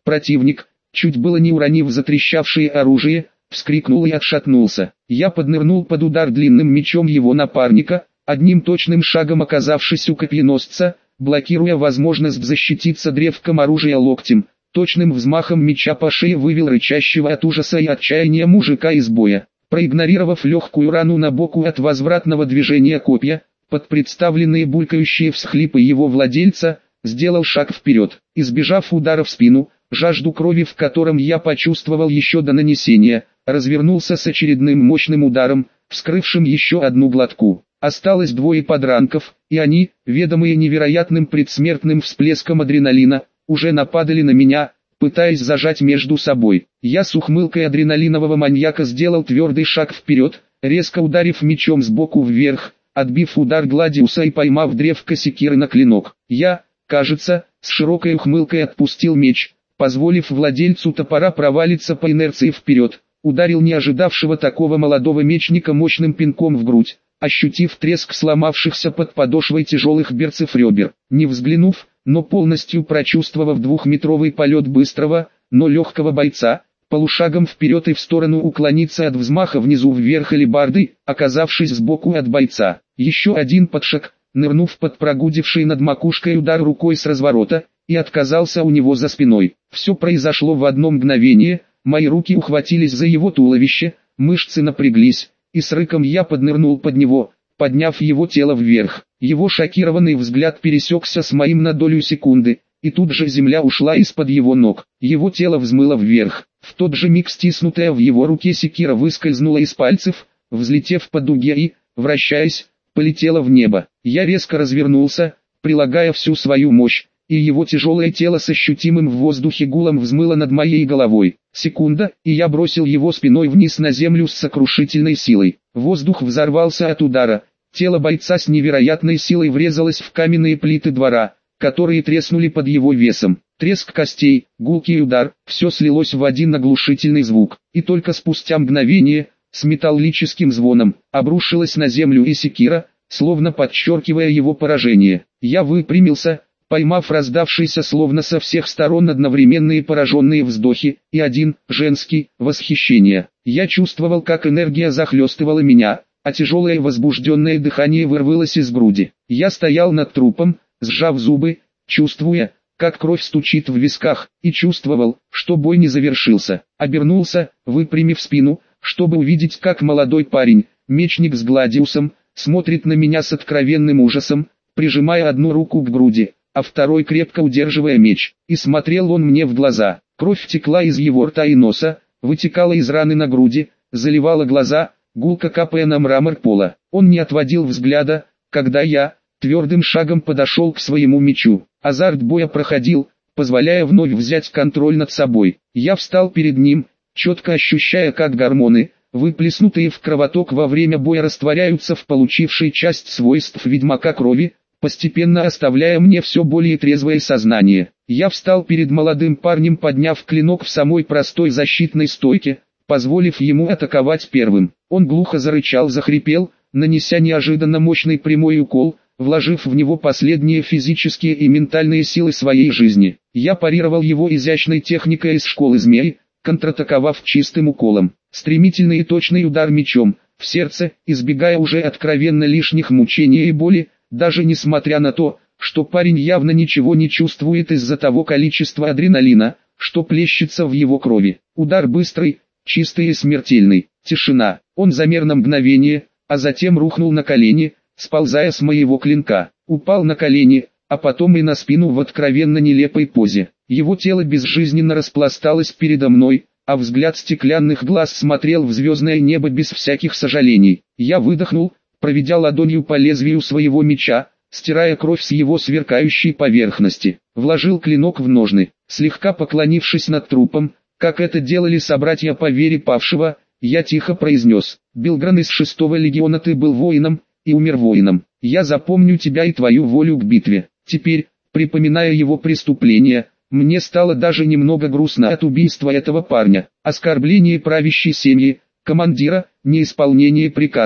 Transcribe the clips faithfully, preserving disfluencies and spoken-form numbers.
Противник, чуть было не уронив затрещавшее оружие, вскрикнул и отшатнулся. Я поднырнул под удар длинным мечом его напарника, одним точным шагом оказавшись у копьеносца, блокируя возможность защититься древком оружия локтем. Точным взмахом меча по шее вывел рычащего от ужаса и отчаяния мужика из боя. Проигнорировав легкую рану на боку от возвратного движения копья, под представленные булькающие всхлипы его владельца, сделал шаг вперед. Избежав удара в спину, жажду крови в котором я почувствовал еще до нанесения, развернулся с очередным мощным ударом, вскрывшим еще одну глотку. Осталось двое подранков, и они, ведомые невероятным предсмертным всплеском адреналина, уже нападали на меня, пытаясь зажать между собой. Я с ухмылкой адреналинового маньяка сделал твердый шаг вперед, резко ударив мечом сбоку вверх, отбив удар Гладиуса и поймав древко секиры на клинок. Я, кажется, с широкой ухмылкой отпустил меч, позволив владельцу топора провалиться по инерции вперед, ударил не ожидавшего такого молодого мечника мощным пинком в грудь, ощутив треск сломавшихся под подошвой тяжелых берцев ребер. Не взглянув, но полностью прочувствовав двухметровый полет быстрого, но легкого бойца, полушагом вперед и в сторону уклониться от взмаха внизу вверх алебарды, оказавшись сбоку от бойца. Еще один подшаг, нырнув под прогудевший над макушкой удар рукой с разворота, и отказался у него за спиной. Все произошло в одно мгновение, мои руки ухватились за его туловище, мышцы напряглись, и с рыком я поднырнул под него, подняв его тело вверх. Его шокированный взгляд пересекся с моим на долю секунды, и тут же земля ушла из-под его ног. Его тело взмыло вверх. В тот же миг стиснутая в его руке секира выскользнула из пальцев, взлетев по дуге и, вращаясь, полетела в небо. Я резко развернулся, прилагая всю свою мощь, и его тяжелое тело с ощутимым в воздухе гулом взмыло над моей головой. Секунда, и я бросил его спиной вниз на землю с сокрушительной силой. Воздух взорвался от удара. Тело бойца с невероятной силой врезалось в каменные плиты двора, которые треснули под его весом. Треск костей, гулкий удар, все слилось в один оглушительный звук. И только спустя мгновение, с металлическим звоном, обрушилась на землю и секира, словно подчеркивая его поражение. Я выпрямился, поймав раздавшиеся словно со всех сторон одновременные пораженные вздохи, и один, женский, восхищение. Я чувствовал, как энергия захлестывала меня, а тяжелое возбужденное дыхание вырвалось из груди. Я стоял над трупом, сжав зубы, чувствуя, как кровь стучит в висках, и чувствовал, что бой не завершился. Обернулся, выпрямив спину, чтобы увидеть, как молодой парень, мечник с Гладиусом, смотрит на меня с откровенным ужасом, прижимая одну руку к груди, а второй крепко удерживая меч. И смотрел он мне в глаза. Кровь текла из его рта и носа, вытекала из раны на груди, заливала глаза, гулко капая на мрамор пола. Он не отводил взгляда, когда я, твердым шагом подошел к своему мечу. Азарт боя проходил, позволяя вновь взять контроль над собой. Я встал перед ним, четко ощущая, как гормоны, выплеснутые в кровоток во время боя, растворяются в получившей часть свойств ведьмака крови, постепенно оставляя мне все более трезвое сознание. Я встал перед молодым парнем, подняв клинок в самой простой защитной стойке, позволив ему атаковать первым. Он глухо зарычал, захрипел, нанеся неожиданно мощный прямой укол, вложив в него последние физические и ментальные силы своей жизни. Я парировал его изящной техникой из школы змей, контратаковав чистым уколом. Стремительный и точный удар мечом, в сердце, избегая уже откровенно лишних мучений и боли, даже несмотря на то, что парень явно ничего не чувствует из-за того количества адреналина, что плещется в его крови. Удар быстрый, чистый и смертельный. Тишина. Он замер на мгновение, а затем рухнул на колени, сползая с моего клинка. Упал на колени, а потом и на спину в откровенно нелепой позе. Его тело безжизненно распласталось передо мной, а взгляд стеклянных глаз смотрел в звездное небо без всяких сожалений. Я выдохнул, проведя ладонью по лезвию своего меча, стирая кровь с его сверкающей поверхности. Вложил клинок в ножны, слегка поклонившись над трупом, как это делали собратья по вере павшего, я тихо произнес: «Билгран из шестого легиона, ты был воином, и умер воином. Я запомню тебя и твою волю к битве». Теперь, припоминая его преступления, мне стало даже немного грустно от убийства этого парня. Оскорбление правящей семьи, командира, неисполнение приказов.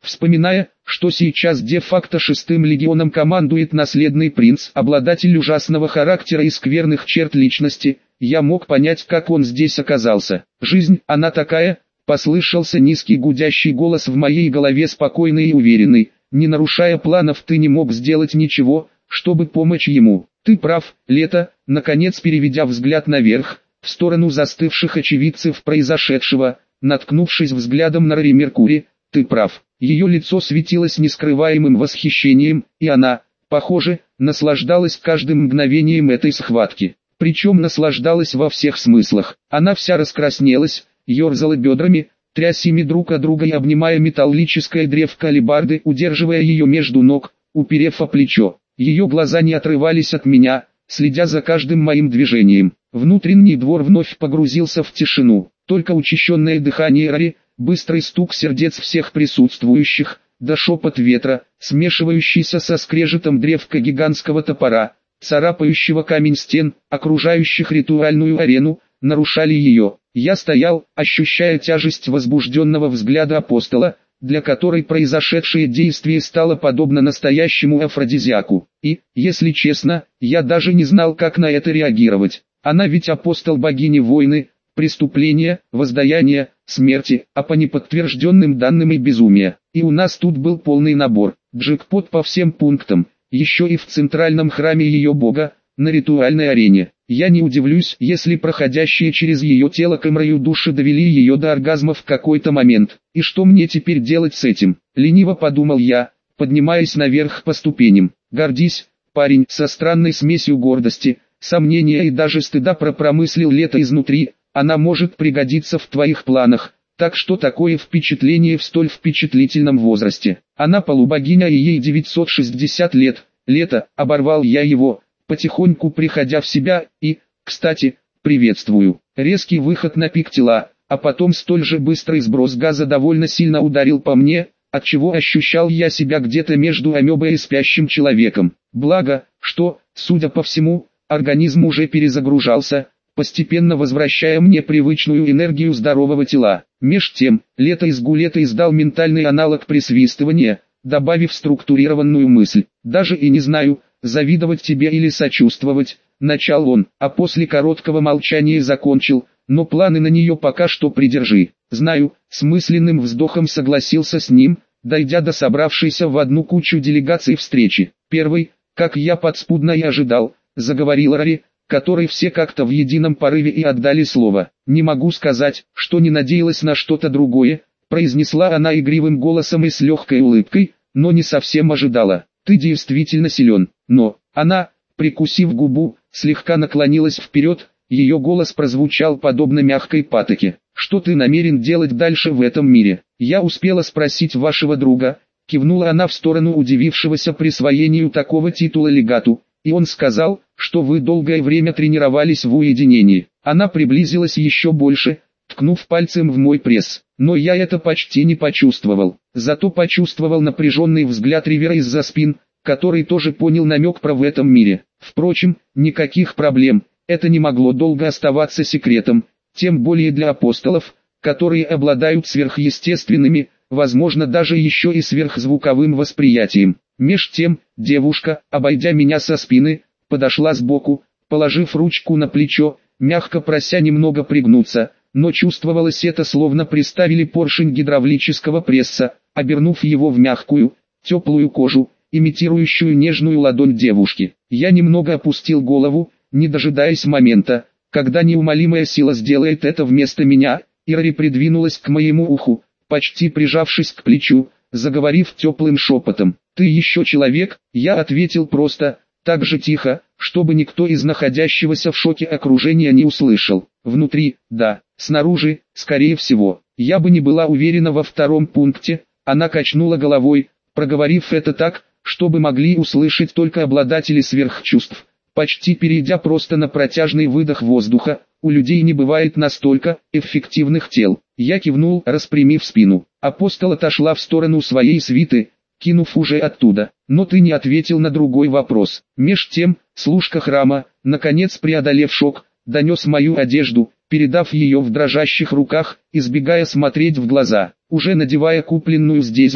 Вспоминая, что сейчас де-факто шестым легионом командует наследный принц, обладатель ужасного характера и скверных черт личности, я мог понять, как он здесь оказался. Жизнь, она такая, послышался низкий гудящий голос в моей голове, спокойный и уверенный. Не нарушая планов, ты не мог сделать ничего, чтобы помочь ему. Ты прав, Лето, наконец переведя взгляд наверх, в сторону застывших очевидцев произошедшего, наткнувшись взглядом на Рори Меркури, ты прав. Ее лицо светилось нескрываемым восхищением, и она, похоже, наслаждалась каждым мгновением этой схватки. Причем наслаждалась во всех смыслах. Она вся раскраснелась, ерзала бедрами, трясь ими друг от друга и обнимая металлическое древко алебарды, удерживая ее между ног, уперев о плечо. Ее глаза не отрывались от меня, следя за каждым моим движением. Внутренний двор вновь погрузился в тишину. Только учащенное дыхание Рори, быстрый стук сердец всех присутствующих, да шепот ветра, смешивающийся со скрежетом древка гигантского топора, царапающего камень стен, окружающих ритуальную арену, нарушали ее. Я стоял, ощущая тяжесть возбужденного взгляда апостола, для которой произошедшее действие стало подобно настоящему афродизиаку. И, если честно, я даже не знал, как на это реагировать. Она ведь апостол богини войны, преступления, воздаяния, смерти, а по неподтвержденным данным и безумия. И у нас тут был полный набор, джекпот по всем пунктам, еще и в центральном храме ее бога, на ритуальной арене. Я не удивлюсь, если проходящие через ее тело камрою души довели ее до оргазма в какой-то момент. И что мне теперь делать с этим? Лениво подумал я, поднимаясь наверх по ступеням. Гордись, парень, со странной смесью гордости, сомнения и даже стыда пропромыслил Лето изнутри. Она может пригодиться в твоих планах. Так что такое впечатление в столь впечатлительном возрасте? Она полубогиня и ей девятьсот шестьдесят лет. Лето, оборвал я его, потихоньку приходя в себя, и, кстати, приветствую. Резкий выход на пик тела, а потом столь же быстрый сброс газа довольно сильно ударил по мне, отчего ощущал я себя где-то между амебой и спящим человеком. Благо, что, судя по всему, организм уже перезагружался, постепенно возвращая мне привычную энергию здорового тела. Меж тем, Лето из Гулета издал ментальный аналог присвистывания, добавив структурированную мысль. «Даже и не знаю, завидовать тебе или сочувствовать», — начал он, а после короткого молчания закончил, «но планы на нее пока что придержи». «Знаю», — с мысленным вздохом согласился с ним, дойдя до собравшейся в одну кучу делегаций встречи. Первый, как я подспудно и ожидал, заговорил Рори, которой все как-то в едином порыве и отдали слово. «Не могу сказать, что не надеялась на что-то другое», — произнесла она игривым голосом и с легкой улыбкой, «но не совсем ожидала. Ты действительно силен, но...» Она, прикусив губу, слегка наклонилась вперед, ее голос прозвучал подобно мягкой патоке. «Что ты намерен делать дальше в этом мире? Я успела спросить вашего друга», — кивнула она в сторону удивившегося присвоению такого титула легату, «и он сказал, что вы долгое время тренировались в уединении». Она приблизилась еще больше, ткнув пальцем в мой пресс, но я это почти не почувствовал. Зато почувствовал напряженный взгляд Ривера из-за спин, который тоже понял намек про в этом мире. Впрочем, никаких проблем, это не могло долго оставаться секретом, тем более для апостолов, которые обладают сверхъестественными, возможно даже еще и сверхзвуковым восприятием. Меж тем, девушка, обойдя меня со спины, подошла сбоку, положив ручку на плечо, мягко прося немного пригнуться, но чувствовалось это, словно приставили поршень гидравлического пресса, обернув его в мягкую, теплую кожу, имитирующую нежную ладонь девушки. Я немного опустил голову, не дожидаясь момента, когда неумолимая сила сделает это вместо меня, и Рори придвинулась к моему уху, почти прижавшись к плечу, заговорив теплым шепотом. «Ты еще человек?» Я ответил просто, так же тихо, чтобы никто из находящегося в шоке окружения не услышал. Внутри, да, снаружи, скорее всего. Я бы не была уверена во втором пункте. Она качнула головой, проговорив это так, чтобы могли услышать только обладатели сверхчувств. Почти перейдя просто на протяжный выдох воздуха, у людей не бывает настолько эффективных тел. Я кивнул, распрямив спину. Апостол отошла в сторону своей свиты, кинув уже оттуда. «Но ты не ответил на другой вопрос». Меж тем, служка храма, наконец преодолев шок, донес мою одежду, передав ее в дрожащих руках, избегая смотреть в глаза. Уже надевая купленную здесь же,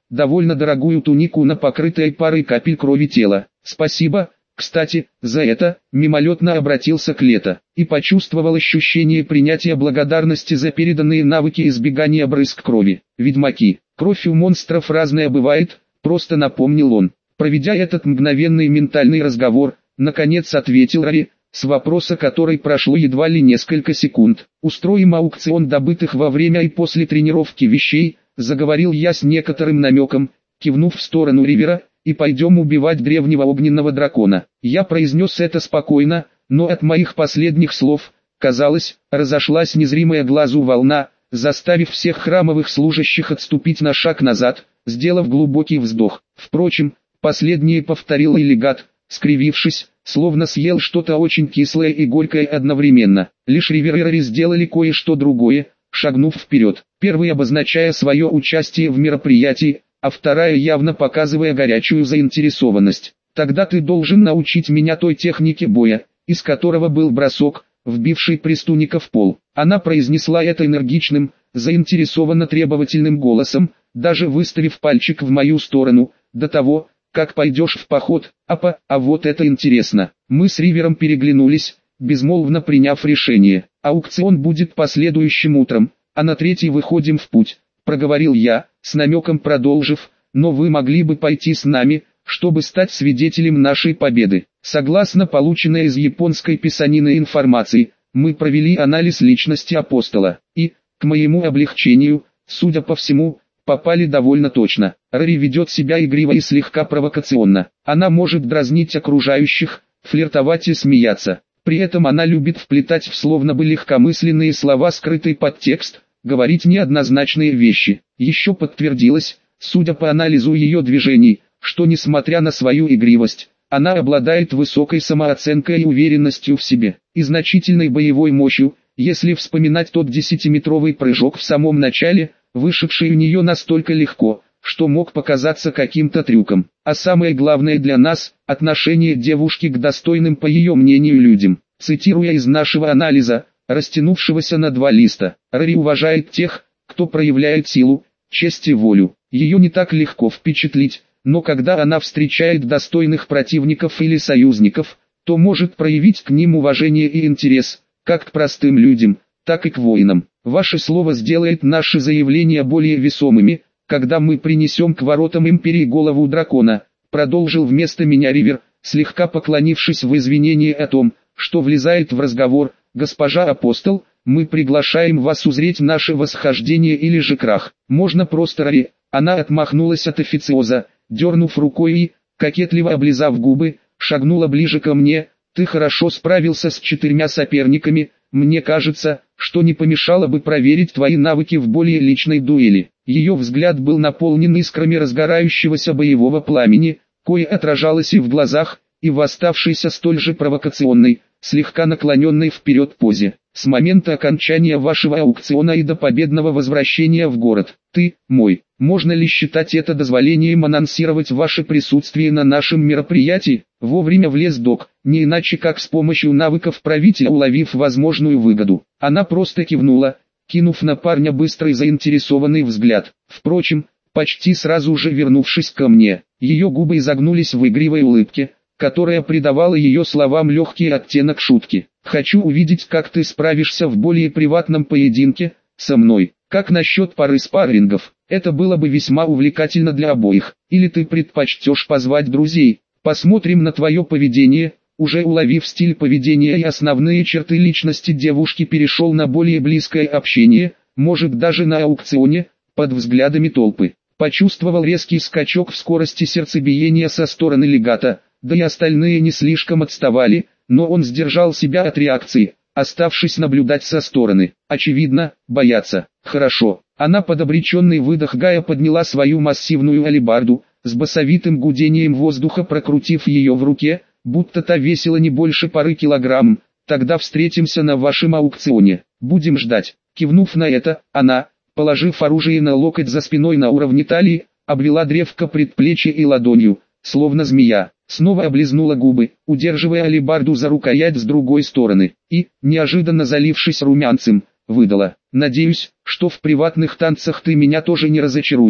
довольно дорогую тунику на покрытое парой капель крови тело. Спасибо, кстати, за это, мимолетно обратился к Лето, и почувствовал ощущение принятия благодарности за переданные навыки избегания брызг крови. Ведьмаки, кровь у монстров разная бывает, просто напомнил он. Проведя этот мгновенный ментальный разговор, наконец ответил Рари, с вопроса который прошло едва ли несколько секунд. «Устроим аукцион добытых во время и после тренировки вещей», заговорил я с некоторым намеком, кивнув в сторону Ривера, «и пойдем убивать древнего огненного дракона». Я произнес это спокойно, но от моих последних слов, казалось, разошлась незримая глазу волна, заставив всех храмовых служащих отступить на шаг назад, сделав глубокий вздох. Впрочем, последнее повторил и легат, скривившись, словно съел что-то очень кислое и горькое одновременно. Лишь Ривер и Рари сделали кое-что другое, шагнув вперед, первый обозначая свое участие в мероприятии, а вторая явно показывая горячую заинтересованность. «Тогда ты должен научить меня той технике боя, из которого был бросок, вбивший преступника в пол». Она произнесла это энергичным, заинтересованно требовательным голосом, даже выставив пальчик в мою сторону, до того, как пойдешь в поход. Апа, а вот это интересно. Мы с Ривером переглянулись, безмолвно приняв решение. Аукцион будет последующим утром, а на третий выходим в путь, проговорил я, с намеком продолжив, но вы могли бы пойти с нами, чтобы стать свидетелем нашей победы. Согласно полученной из японской писанины информации, мы провели анализ личности апостола, и, к моему облегчению, судя по всему, попали довольно точно. Рари ведет себя игриво и слегка провокационно. Она может дразнить окружающих, флиртовать и смеяться. При этом она любит вплетать в словно бы легкомысленные слова скрытый подтекст, говорить неоднозначные вещи. Еще подтвердилось, судя по анализу ее движений, что несмотря на свою игривость, она обладает высокой самооценкой и уверенностью в себе, и значительной боевой мощью, если вспоминать тот десятиметровый прыжок в самом начале, вышедший у нее настолько легко, что мог показаться каким-то трюком. А самое главное для нас – отношение девушки к достойным по ее мнению людям. Цитируя из нашего анализа, растянувшегося на два листа, Рари уважает тех, кто проявляет силу, честь и волю. Ее не так легко впечатлить, но когда она встречает достойных противников или союзников, то может проявить к ним уважение и интерес, как к простым людям, так и к воинам. Ваше слово сделает наши заявления более весомыми, когда мы принесем к воротам империи голову дракона, продолжил вместо меня Ривер, слегка поклонившись в извинении о том, что влезает в разговор. Госпожа апостол, мы приглашаем вас узреть наше восхождение или же крах. Можно просто Рари. Она отмахнулась от официоза, дернув рукой и, кокетливо облизав губы, шагнула ближе ко мне. Ты хорошо справился с четырьмя соперниками, мне кажется, что не помешало бы проверить твои навыки в более личной дуэли. Ее взгляд был наполнен искрами разгорающегося боевого пламени, кое отражалось и в глазах, и в оставшейся столь же провокационной, слегка наклоненной вперед позе. С момента окончания вашего аукциона и до победного возвращения в город, ты, мой, можно ли считать это дозволением анонсировать ваше присутствие на нашем мероприятии? Вовремя влез док, не иначе как с помощью навыков правителя уловив возможную выгоду. Она просто кивнула, кинув на парня быстрый заинтересованный взгляд. Впрочем, почти сразу же вернувшись ко мне, ее губы изогнулись в игривой улыбке, которая придавала ее словам легкий оттенок шутки. «Хочу увидеть, как ты справишься в более приватном поединке со мной. Как насчет пары спаррингов? Это было бы весьма увлекательно для обоих. Или ты предпочтешь позвать друзей? Посмотрим на твое поведение». Уже уловив стиль поведения и основные черты личности девушки, перешел на более близкое общение, может даже на аукционе, под взглядами толпы. Почувствовал резкий скачок в скорости сердцебиения со стороны легата, да и остальные не слишком отставали, но он сдержал себя от реакции, оставшись наблюдать со стороны. Очевидно, боятся. Хорошо. Она под обреченный выдох Гая подняла свою массивную алебарду, с басовитым гудением воздуха прокрутив ее в руке, будто та весила не больше пары килограмм. Тогда встретимся на вашем аукционе. Будем ждать. Кивнув на это, она, положив оружие на локоть за спиной на уровне талии, обвела древко предплечья и ладонью, словно змея, снова облизнула губы, удерживая алебарду за рукоять с другой стороны, и, неожиданно залившись румянцем, выдала: «Надеюсь, что в приватных танцах ты меня тоже не разочаруешь».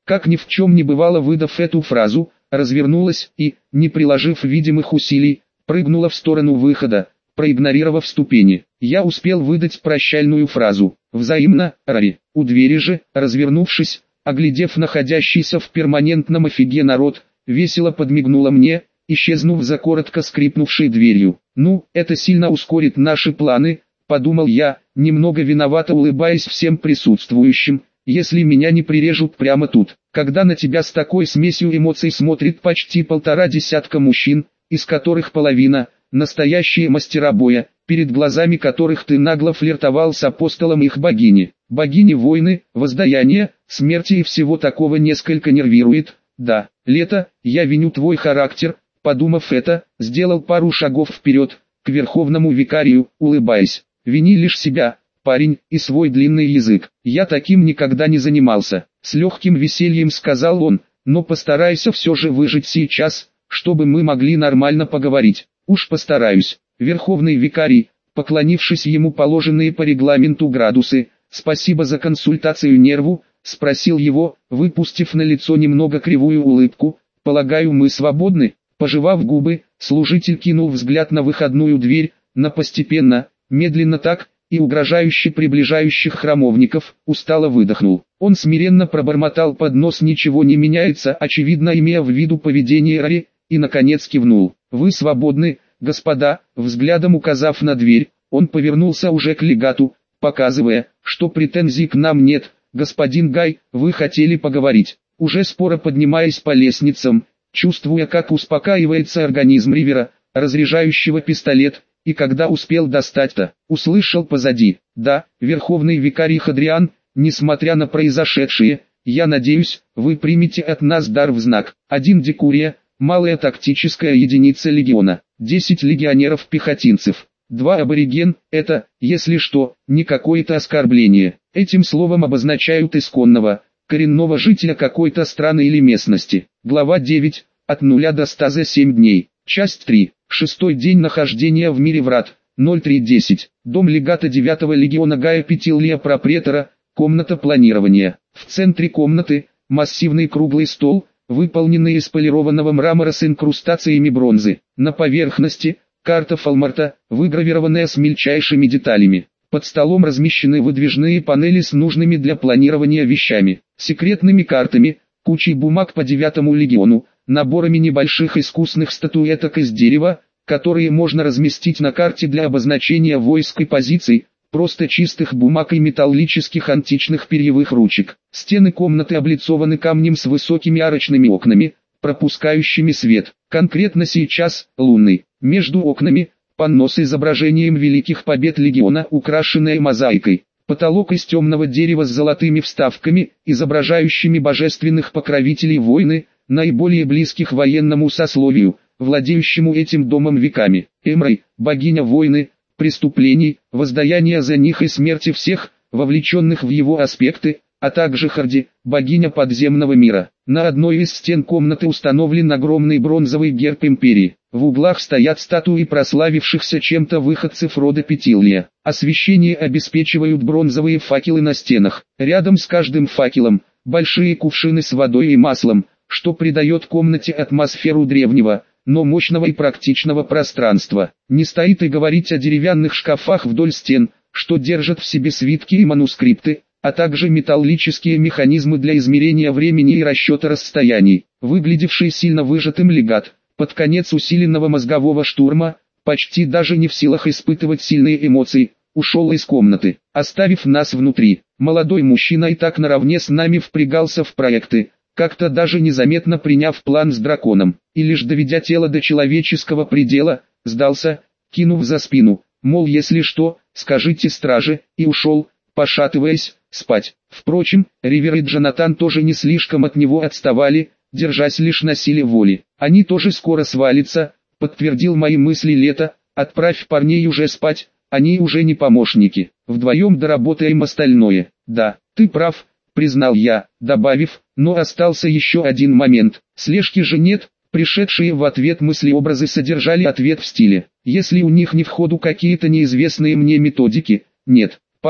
как ни в чем не бывало, выдав эту фразу, развернулась и, не приложив видимых усилий, прыгнула в сторону выхода, проигнорировав ступени. Я успел выдать прощальную фразу «Взаимно, Рари». У двери же, развернувшись, оглядев находящийся в перманентном офиге народ, весело подмигнула мне, исчезнув за коротко скрипнувшей дверью. «Ну, это сильно ускорит наши планы», — подумал я, немного виновато улыбаясь всем присутствующим, «если меня не прирежут прямо тут». Когда на тебя с такой смесью эмоций смотрит почти полтора десятка мужчин, из которых половина — настоящие мастера боя, перед глазами которых ты нагло флиртовал с апостолом их богини. Богини войны, воздаяния, смерти и всего такого несколько нервирует. Да, Лето, я виню твой характер. Подумав это, сделал пару шагов вперед, к верховному викарию, улыбаясь. Вини лишь себя, парень, и свой длинный язык. Я таким никогда не занимался. С легким весельем сказал он, но постарайся все же выжить сейчас, чтобы мы могли нормально поговорить. Уж постараюсь. Верховный викарий, поклонившись ему положенные по регламенту градусы, спасибо за консультацию нерву, спросил его, выпустив на лицо немного кривую улыбку, полагаю, мы свободны? Пожевав губы, служитель кинул взгляд на выходную дверь, на постепенно, медленно так, и угрожающе приближающих храмовников, устало выдохнул. Он смиренно пробормотал под нос «ничего не меняется», очевидно имея в виду поведение Рари, и наконец кивнул. «Вы свободны, господа», взглядом указав на дверь, он повернулся уже к легату, показывая, что претензий к нам нет. «Господин Гай, вы хотели поговорить». Уже споро поднимаясь по лестницам, чувствуя, как успокаивается организм Ривера, разряжающего пистолет, и когда успел достать-то, услышал позади: «Да, верховный викарий Хадриан, несмотря на произошедшее, я надеюсь, вы примете от нас дар в знак. Один декурия, малая тактическая единица легиона, десять легионеров-пехотинцев, два абориген, это, если что, не какое-то оскорбление. Этим словом обозначают исконного, коренного жителя какой-то страны или местности». Глава девять, от нуля до ста за семь дней. Часть три. Шестой день нахождения в мире врат. ноль три десять. Дом легата девятого легиона Гая Петилия Пропретора. Комната планирования. В центре комнаты массивный круглый стол, выполненный из полированного мрамора с инкрустациями бронзы. На поверхности карта Фалмарта, выгравированная с мельчайшими деталями. Под столом размещены выдвижные панели с нужными для планирования вещами, секретными картами, кучей бумаг по девятому легиону, наборами небольших искусных статуэток из дерева, которые можно разместить на карте для обозначения войск и позиций, просто чистых бумаг и металлических античных перьевых ручек. Стены комнаты облицованы камнем с высокими арочными окнами, пропускающими свет. Конкретно сейчас – лунный. Между окнами – панно с изображением великих побед легиона, украшенное мозаикой. Потолок из темного дерева с золотыми вставками, изображающими божественных покровителей войны, наиболее близких военному сословию, владеющему этим домом веками. Эмрой, богиня войны, преступлений, воздаяния за них и смерти всех, вовлеченных в его аспекты, а также Харди, богиня подземного мира. На одной из стен комнаты установлен огромный бронзовый герб империи. В углах стоят статуи прославившихся чем-то выходцев рода Петилия. Освещение обеспечивают бронзовые факелы на стенах. Рядом с каждым факелом большие кувшины с водой и маслом, что придает комнате атмосферу древнего, но мощного и практичного пространства. Не стоит и говорить о деревянных шкафах вдоль стен, что держат в себе свитки и манускрипты, а также металлические механизмы для измерения времени и расчета расстояний. Выглядевший сильно выжатым легат, под конец усиленного мозгового штурма, почти даже не в силах испытывать сильные эмоции, ушел из комнаты, оставив нас внутри. Молодой мужчина и так наравне с нами впрягался в проекты, как-то даже незаметно приняв план с драконом, и лишь доведя тело до человеческого предела, сдался, кинув за спину, мол, если что, скажите страже, и ушел, пошатываясь, спать. Впрочем, Ривер и Джонатан тоже не слишком от него отставали, держась лишь на силе воли. Они тоже скоро свалятся, подтвердил мои мысли Лето, отправь парней уже спать, они уже не помощники, вдвоем доработаем остальное. Да, ты прав, признал я, добавив, но остался еще один момент, слежки же нет. Пришедшие в ответ мысли-образы содержали ответ в стиле: если у них не в ходу какие-то неизвестные мне методики, нет. Парни,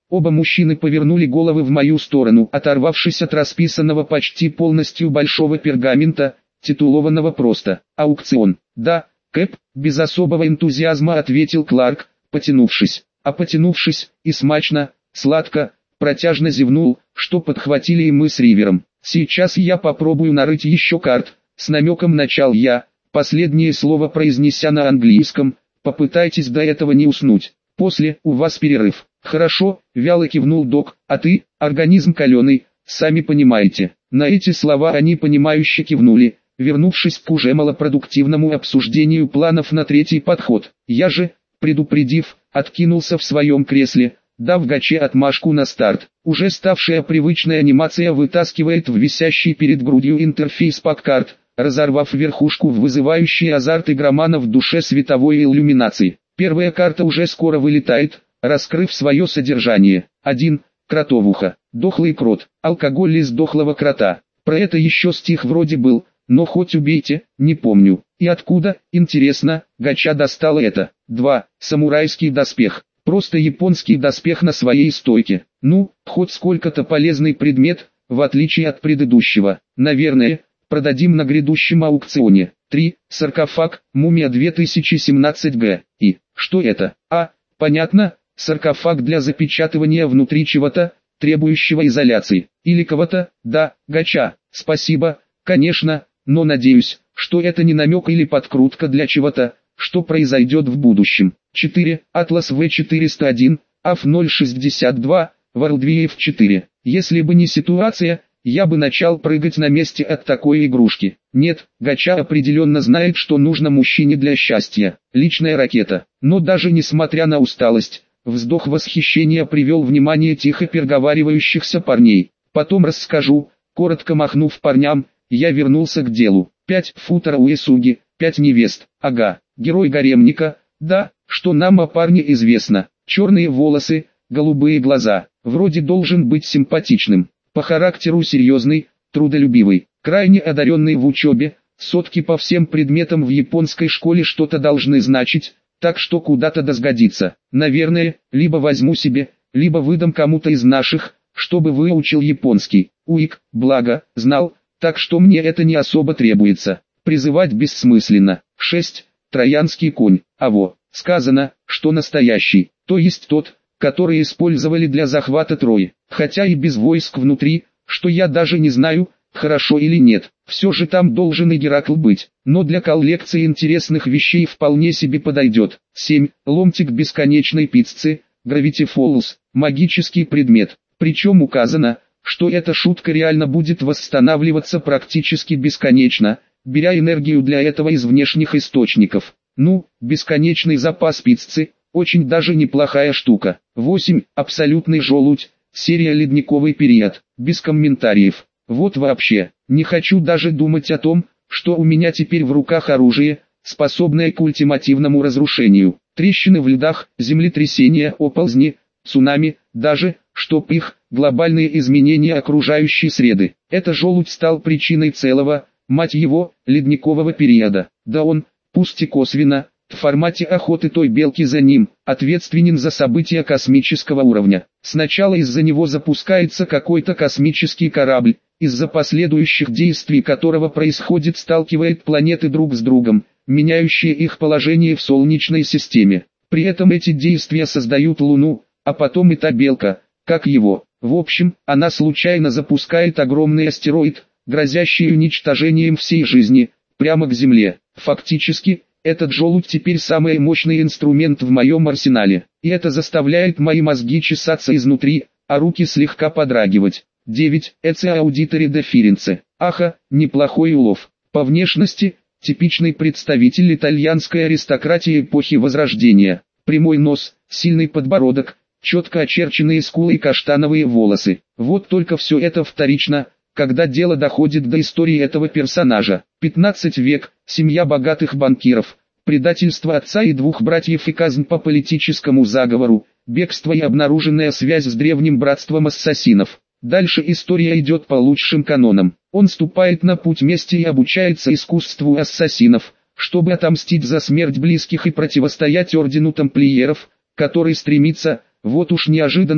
Оба мужчины повернули головы в мою сторону, оторвавшись от расписанного почти полностью большого пергамента, титулованного просто «Аукцион». «Да, Кэп», без особого энтузиазма ответил Кларк, потянувшись. А потянувшись, и смачно, сладко, протяжно зевнул, что подхватили и мы с Ривером. «Сейчас я попробую нарыть еще карт», с намеком начал я, последнее слово произнеся на английском. «Попытайтесь до этого не уснуть. После, у вас перерыв». «Хорошо», вяло кивнул док, «а ты, организм каленый, сами понимаете». На эти слова они понимающе кивнули, вернувшись к уже малопродуктивному обсуждению планов на третий подход. Я же, предупредив, откинулся в своем кресле, дав Гаче отмашку на старт. Уже ставшая привычная анимация вытаскивает в висящий перед грудью интерфейс пак-карт, разорвав верхушку в вызывающий азарт игромана в душе световой иллюминации. Первая карта уже скоро вылетает, раскрыв свое содержание. один. Кротовуха. Дохлый крот. Алкоголь из дохлого крота. Про это еще стих вроде был, но хоть убейте, не помню. И откуда, интересно, Гача достала это. два. Самурайский доспех. Просто японский доспех на своей стойке. Ну, хоть сколько-то полезный предмет, в отличие от предыдущего. Наверное, продадим на грядущем аукционе. три. Саркофаг, мумия две тысячи семнадцать гэ. И, что это? А, понятно, саркофаг для запечатывания внутри чего-то, требующего изоляции. Или кого-то, да, Гача, спасибо, конечно, но надеюсь, что это не намек или подкрутка для чего-то, что произойдет в будущем. четыре. Атлас вэ четыреста один, АФ ноль шестьдесят два, Worldwave четыре. Если бы не ситуация, я бы начал прыгать на месте от такой игрушки. Нет, Гача определенно знает, что нужно мужчине для счастья. Личная ракета. Но даже несмотря на усталость, вздох восхищения привел внимание тихо переговаривающихся парней. Потом расскажу. Коротко махнув парням, я вернулся к делу. Пять футера Уэсуги, пять невест. Ага, герой гаремника. Да, что нам о парне известно. Черные волосы, голубые глаза. Вроде должен быть симпатичным. По характеру серьезный, трудолюбивый, крайне одаренный в учебе. Сотки по всем предметам в японской школе что-то должны значить, так что куда-то досгодится. Наверное, либо возьму себе, либо выдам кому-то из наших, чтобы выучил японский. Уик, благо, знал, так что мне это не особо требуется. Призывать бессмысленно. шесть. Троянский конь. Аво, сказано, что настоящий, то есть тот, который использовали для захвата Трои. Хотя и без войск внутри, что я даже не знаю, хорошо или нет. Все же там должен и Геракл быть, но для коллекции интересных вещей вполне себе подойдет. семь. Ломтик бесконечной пиццы, Gravity Falls, магический предмет. Причем указано, что эта шутка реально будет восстанавливаться практически бесконечно, беря энергию для этого из внешних источников. Ну, бесконечный запас пиццы, очень даже неплохая штука. восемь. Абсолютный желудь, серия ледниковый период, без комментариев. Вот вообще, не хочу даже думать о том, что у меня теперь в руках оружие, способное к ультимативному разрушению. Трещины в льдах, землетрясения, оползни, цунами, даже, чтоб их, глобальные изменения окружающей среды. Это желудь стал причиной целого, мать его, ледникового периода. Да он, пусть и косвенно, в формате охоты той белки за ним, ответственен за события космического уровня. Сначала из-за него запускается какой-то космический корабль, из-за последующих действий которого происходит сталкивает планеты друг с другом, меняющие их положение в Солнечной системе. При этом эти действия создают Луну, а потом и та белка, как его. В общем, она случайно запускает огромный астероид, грозящий уничтожением всей жизни, прямо к Земле. Фактически, этот желудь теперь самый мощный инструмент в моем арсенале, и это заставляет мои мозги чесаться изнутри, а руки слегка подрагивать. девять. Эце аудиторе деференце. Аха, неплохой улов. По внешности, типичный представитель итальянской аристократии эпохи Возрождения. Прямой нос, сильный подбородок, четко очерченные скулы и каштановые волосы. Вот только все это вторично, когда дело доходит до истории этого персонажа. пятнадцатый век, семья богатых банкиров, предательство отца и двух братьев и казнь по политическому заговору, бегство и обнаруженная связь с древним братством ассасинов. Дальше история идет по лучшим канонам. Он ступает на путь мести и обучается искусству ассасинов, чтобы отомстить за смерть близких и противостоять ордену тамплиеров, который стремится, вот уж неожиданность,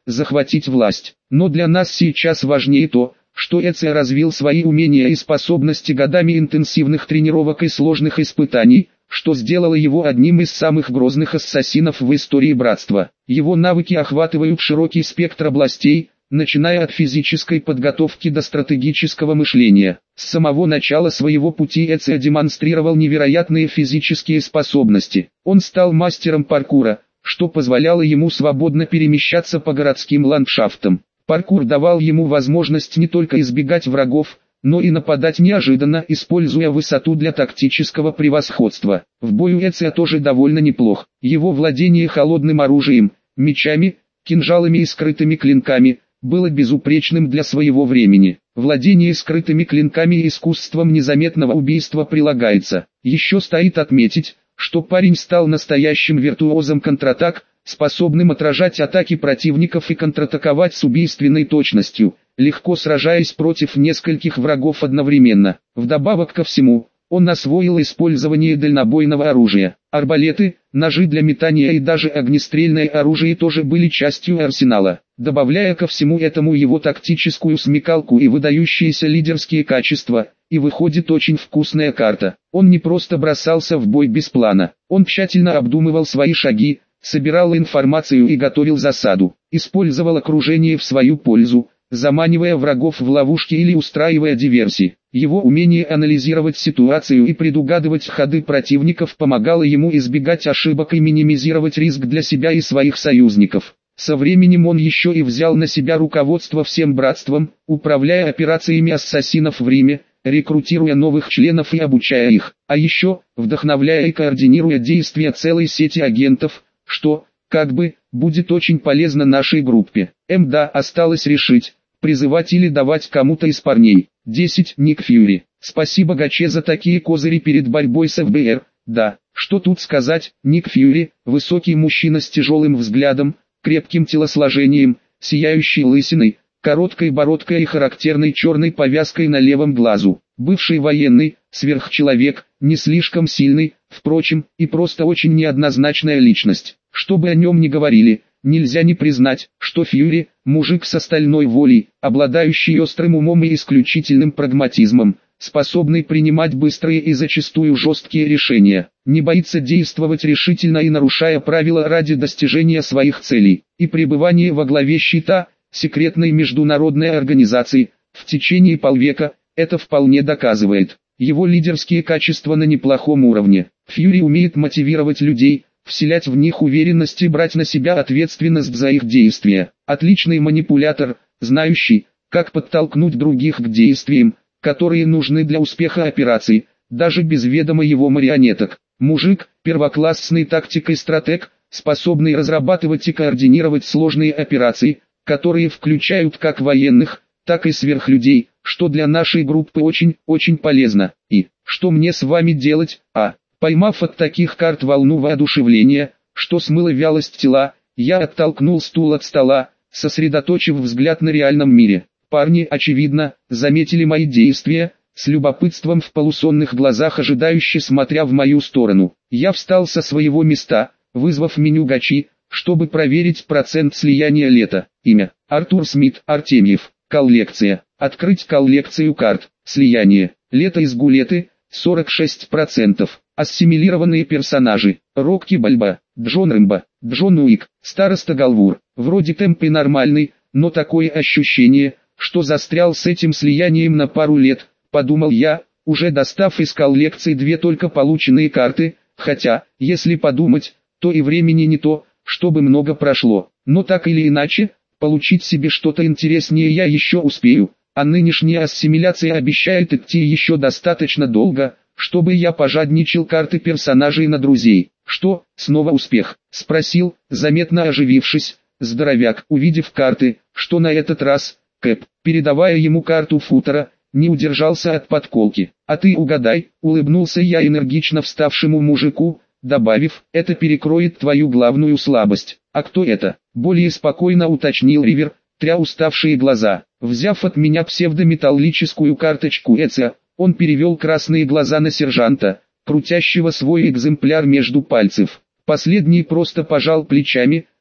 захватить власть. Но для нас сейчас важнее то, что Эцио развил свои умения и способности годами интенсивных тренировок и сложных испытаний, что сделало его одним из самых грозных ассасинов в истории братства. Его навыки охватывают широкий спектр областей, начиная от физической подготовки до стратегического мышления. С самого начала своего пути Эцио демонстрировал невероятные физические способности. Он стал мастером паркура, что позволяло ему свободно перемещаться по городским ландшафтам. Паркур давал ему возможность не только избегать врагов, но и нападать неожиданно, используя высоту для тактического превосходства. В бою Эцио тоже довольно неплох. Его владение холодным оружием, мечами, кинжалами и скрытыми клинками было безупречным для своего времени. Владение скрытыми клинками и искусством незаметного убийства прилагается. Еще стоит отметить, что парень стал настоящим виртуозом контратак, способным отражать атаки противников и контратаковать с убийственной точностью, легко сражаясь против нескольких врагов одновременно. Вдобавок ко всему, он освоил использование дальнобойного оружия. Арбалеты, ножи для метания и даже огнестрельное оружие тоже были частью арсенала. Добавляя ко всему этому его тактическую смекалку и выдающиеся лидерские качества, и выходит очень вкусная карта. Он не просто бросался в бой без плана, он тщательно обдумывал свои шаги, собирал информацию и готовил засаду, использовал окружение в свою пользу, заманивая врагов в ловушки или устраивая диверсии. Его умение анализировать ситуацию и предугадывать ходы противников помогало ему избегать ошибок и минимизировать риск для себя и своих союзников. Со временем он еще и взял на себя руководство всем братством, управляя операциями ассасинов в Риме, рекрутируя новых членов и обучая их, а еще, вдохновляя и координируя действия целой сети агентов, что, как бы, будет очень полезно нашей группе. МДА осталось решить, призывать или давать кому-то из парней. десять. Ник Фьюри. Спасибо Гаче за такие козыри перед борьбой с эф бэ эр. Да, что тут сказать, Ник Фьюри, высокий мужчина с тяжелым взглядом, крепким телосложением, сияющей лысиной, короткой бородкой и характерной черной повязкой на левом глазу. Бывший военный, сверхчеловек, не слишком сильный, впрочем, и просто очень неоднозначная личность. Что бы о нем ни говорили, нельзя не признать, что Фьюри – мужик с остальной волей, обладающий острым умом и исключительным прагматизмом, способный принимать быстрые и зачастую жесткие решения, не боится действовать решительно и нарушая правила ради достижения своих целей, и пребывание во главе щита, секретной международной организации, в течение полвека, это вполне доказывает. Его лидерские качества на неплохом уровне. Фьюри умеет мотивировать людей, вселять в них уверенность и брать на себя ответственность за их действия. Отличный манипулятор, знающий, как подтолкнуть других к действиям, которые нужны для успеха операции, даже без ведома его марионеток. Мужик, первоклассный тактик и стратег, способный разрабатывать и координировать сложные операции, которые включают как военных, так и сверхлюдей, что для нашей группы очень-очень полезно. И, что мне с вами делать, а? Поймав от таких карт волну воодушевления, что смыло вялость тела, я оттолкнул стул от стола, сосредоточив взгляд на реальном мире. Парни, очевидно, заметили мои действия, с любопытством в полусонных глазах ожидающе смотря в мою сторону. Я встал со своего места, вызвав меню Гачи, чтобы проверить процент слияния лета. Имя: Артур Смит Артемьев. Коллекция. Открыть коллекцию карт. Слияние. Лето из Гулеты, сорок шесть процентов. Ассимилированные персонажи: Рокки Бальбоа, Джон Рэмбо, Джон Уик, Староста Галвур. Вроде темп и нормальный, но такое ощущение, что застрял с этим слиянием на пару лет, подумал я, уже достав из коллекции две только полученные карты, хотя, если подумать, то и времени не то, чтобы много прошло. Но так или иначе, получить себе что-то интереснее я еще успею, а нынешняя ассимиляция обещает идти еще достаточно долго, чтобы я пожадничал карты персонажей на друзей. Что, снова успех? Спросил, заметно оживившись, здоровяк, увидев карты, что на этот раз, Кэп, передавая ему карту футера, не удержался от подколки. А ты угадай, улыбнулся я энергично вставшему мужику, добавив, это перекроет твою главную слабость. А кто это? Более спокойно уточнил Ривер, тря уставшие глаза. Взяв от меня псевдометаллическую карточку Эцио, он перевел красные глаза на сержанта, крутящего свой экземпляр между пальцев. Последний просто пожал плечами,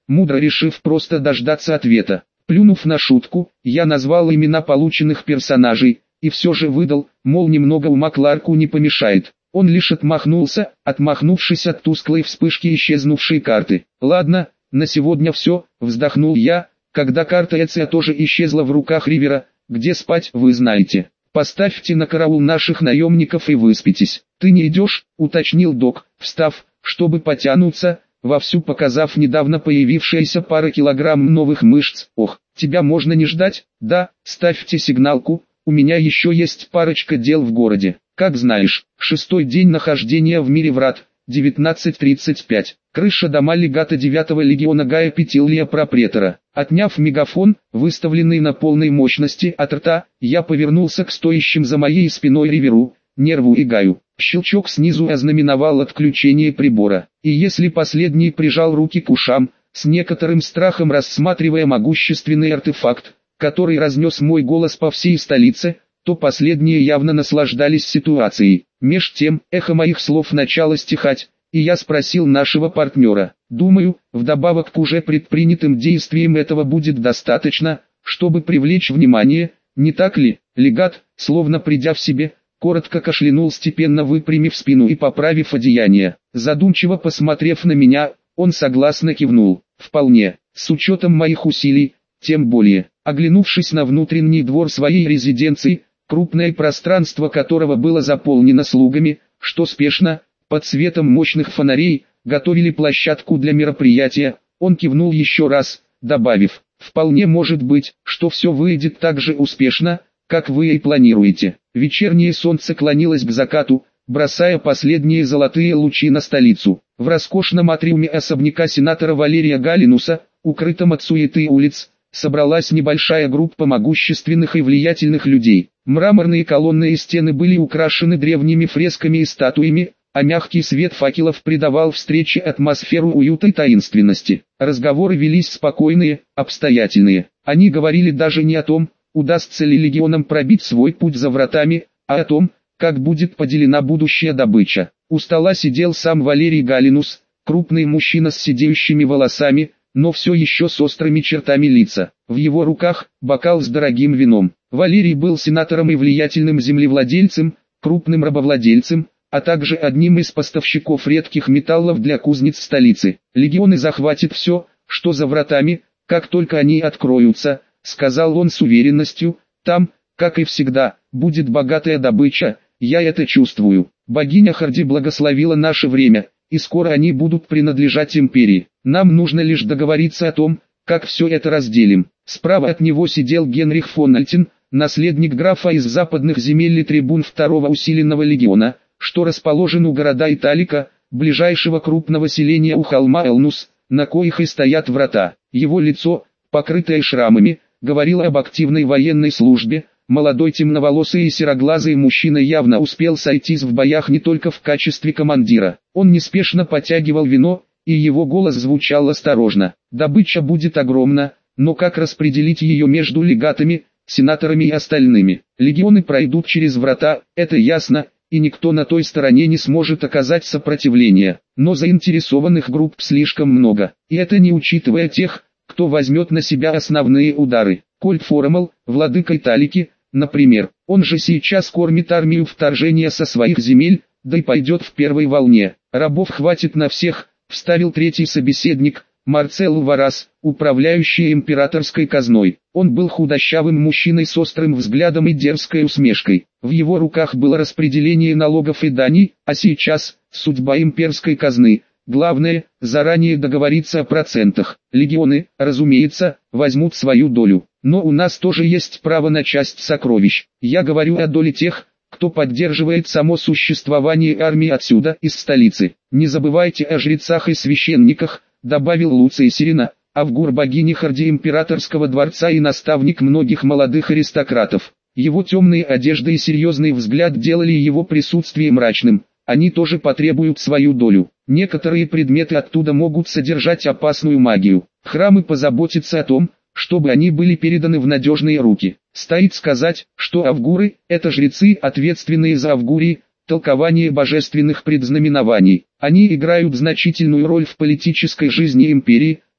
мудро решив просто дождаться ответа. Плюнув на шутку, я назвал имена полученных персонажей, и все же выдал, мол, немного ума Кларку не помешает. Он лишь отмахнулся, отмахнувшись от тусклой вспышки исчезнувшей карты. «Ладно, на сегодня все», — вздохнул я, когда карта Эция тоже исчезла в руках Ривера. «Где спать, вы знаете. Поставьте на караул наших наемников и выспитесь». «Ты не идешь?» — уточнил док, встав, чтобы потянуться, вовсю показав недавно появившиеся пара килограмм новых мышц. «Ох, тебя можно не ждать?» «Да, ставьте сигналку, у меня еще есть парочка дел в городе». «Как знаешь». Шестой день нахождения в мире врат, девятнадцать тридцать пять. Крыша дома легата девятого легиона Гая Петилия Пропретора. Отняв мегафон, выставленный на полной мощности от рта, я повернулся к стоящим за моей спиной Риверу, Нерву и Гаю. Щелчок снизу ознаменовал отключение прибора, и если последний прижал руки к ушам, с некоторым страхом рассматривая могущественный артефакт, который разнес мой голос по всей столице, то последние явно наслаждались ситуацией. Меж тем, эхо моих слов начало стихать, и я спросил нашего партнера: «Думаю, вдобавок к уже предпринятым действиям этого будет достаточно, чтобы привлечь внимание, не так ли?» Легат, словно придя в себе, коротко кашлянул, степенно выпрямив спину и поправив одеяние. Задумчиво посмотрев на меня, он согласно кивнул. «Вполне, с учетом моих усилий, тем более». Оглянувшись на внутренний двор своей резиденции, крупное пространство которого было заполнено слугами, что спешно, под светом мощных фонарей, готовили площадку для мероприятия, он кивнул еще раз, добавив: «Вполне может быть, что все выйдет так же успешно, как вы и планируете». Вечернее солнце клонилось к закату, бросая последние золотые лучи на столицу. В роскошном атриуме особняка сенатора Валерия Галинуса, укрытом от суеты улиц, собралась небольшая группа могущественных и влиятельных людей. Мраморные колонны и стены были украшены древними фресками и статуями, а мягкий свет факелов придавал встрече атмосферу уюта и таинственности. Разговоры велись спокойные, обстоятельные. Они говорили даже не о том, удастся ли легионам пробить свой путь за вратами, а о том, как будет поделена будущая добыча. У стола сидел сам Валерий Галинус, крупный мужчина с сидеющими волосами, но все еще с острыми чертами лица. В его руках бокал с дорогим вином. Валерий был сенатором и влиятельным землевладельцем, крупным рабовладельцем, а также одним из поставщиков редких металлов для кузнец столицы. «Легионы захватят все, что за вратами, как только они откроются», — сказал он с уверенностью. «Там, как и всегда, будет богатая добыча, я это чувствую. Богиня Харди благословила наше время, и скоро они будут принадлежать империи. Нам нужно лишь договориться о том, как все это разделим». Справа от него сидел Генрих фон Альтин, наследник графа из западных земель и трибун второго усиленного легиона, что расположен у города Италика, ближайшего крупного селения у холма Элнус, на коих и стоят врата. Его лицо, покрытое шрамами, говорило об активной военной службе. Молодой темноволосый и сероглазый мужчина явно успел сойтись в боях не только в качестве командира. Он неспешно потягивал вино, и его голос звучал осторожно. «Добыча будет огромна, но как распределить ее между легатами, сенаторами и остальными? Легионы пройдут через врата, это ясно, и никто на той стороне не сможет оказать сопротивление. Но заинтересованных групп слишком много, и это не учитывая тех, кто возьмет на себя основные удары. Кольт Формал, владыка Италики, например, он же сейчас кормит армию вторжения со своих земель, да и пойдет в первой волне. Рабов хватит на всех», — вставил третий собеседник, Марцелло Варас, управляющий императорской казной. Он был худощавым мужчиной с острым взглядом и дерзкой усмешкой. В его руках было распределение налогов и даний, а сейчас — судьба имперской казны. Главное — заранее договориться о процентах. Легионы, разумеется, возьмут свою долю. Но у нас тоже есть право на часть сокровищ. Я говорю о доле тех, кто поддерживает само существование армии отсюда, из столицы. Не забывайте о жрецах и священниках, добавил Луций Сирена, авгур богини Харди императорского дворца и наставник многих молодых аристократов. Его темные одежды и серьезный взгляд делали его присутствие мрачным. Они тоже потребуют свою долю. Некоторые предметы оттуда могут содержать опасную магию. Храмы позаботятся о том, чтобы они были переданы в надежные руки. Стоит сказать, что авгуры – это жрецы, ответственные за авгурии, толкование божественных предзнаменований. Они играют значительную роль в политической жизни империи,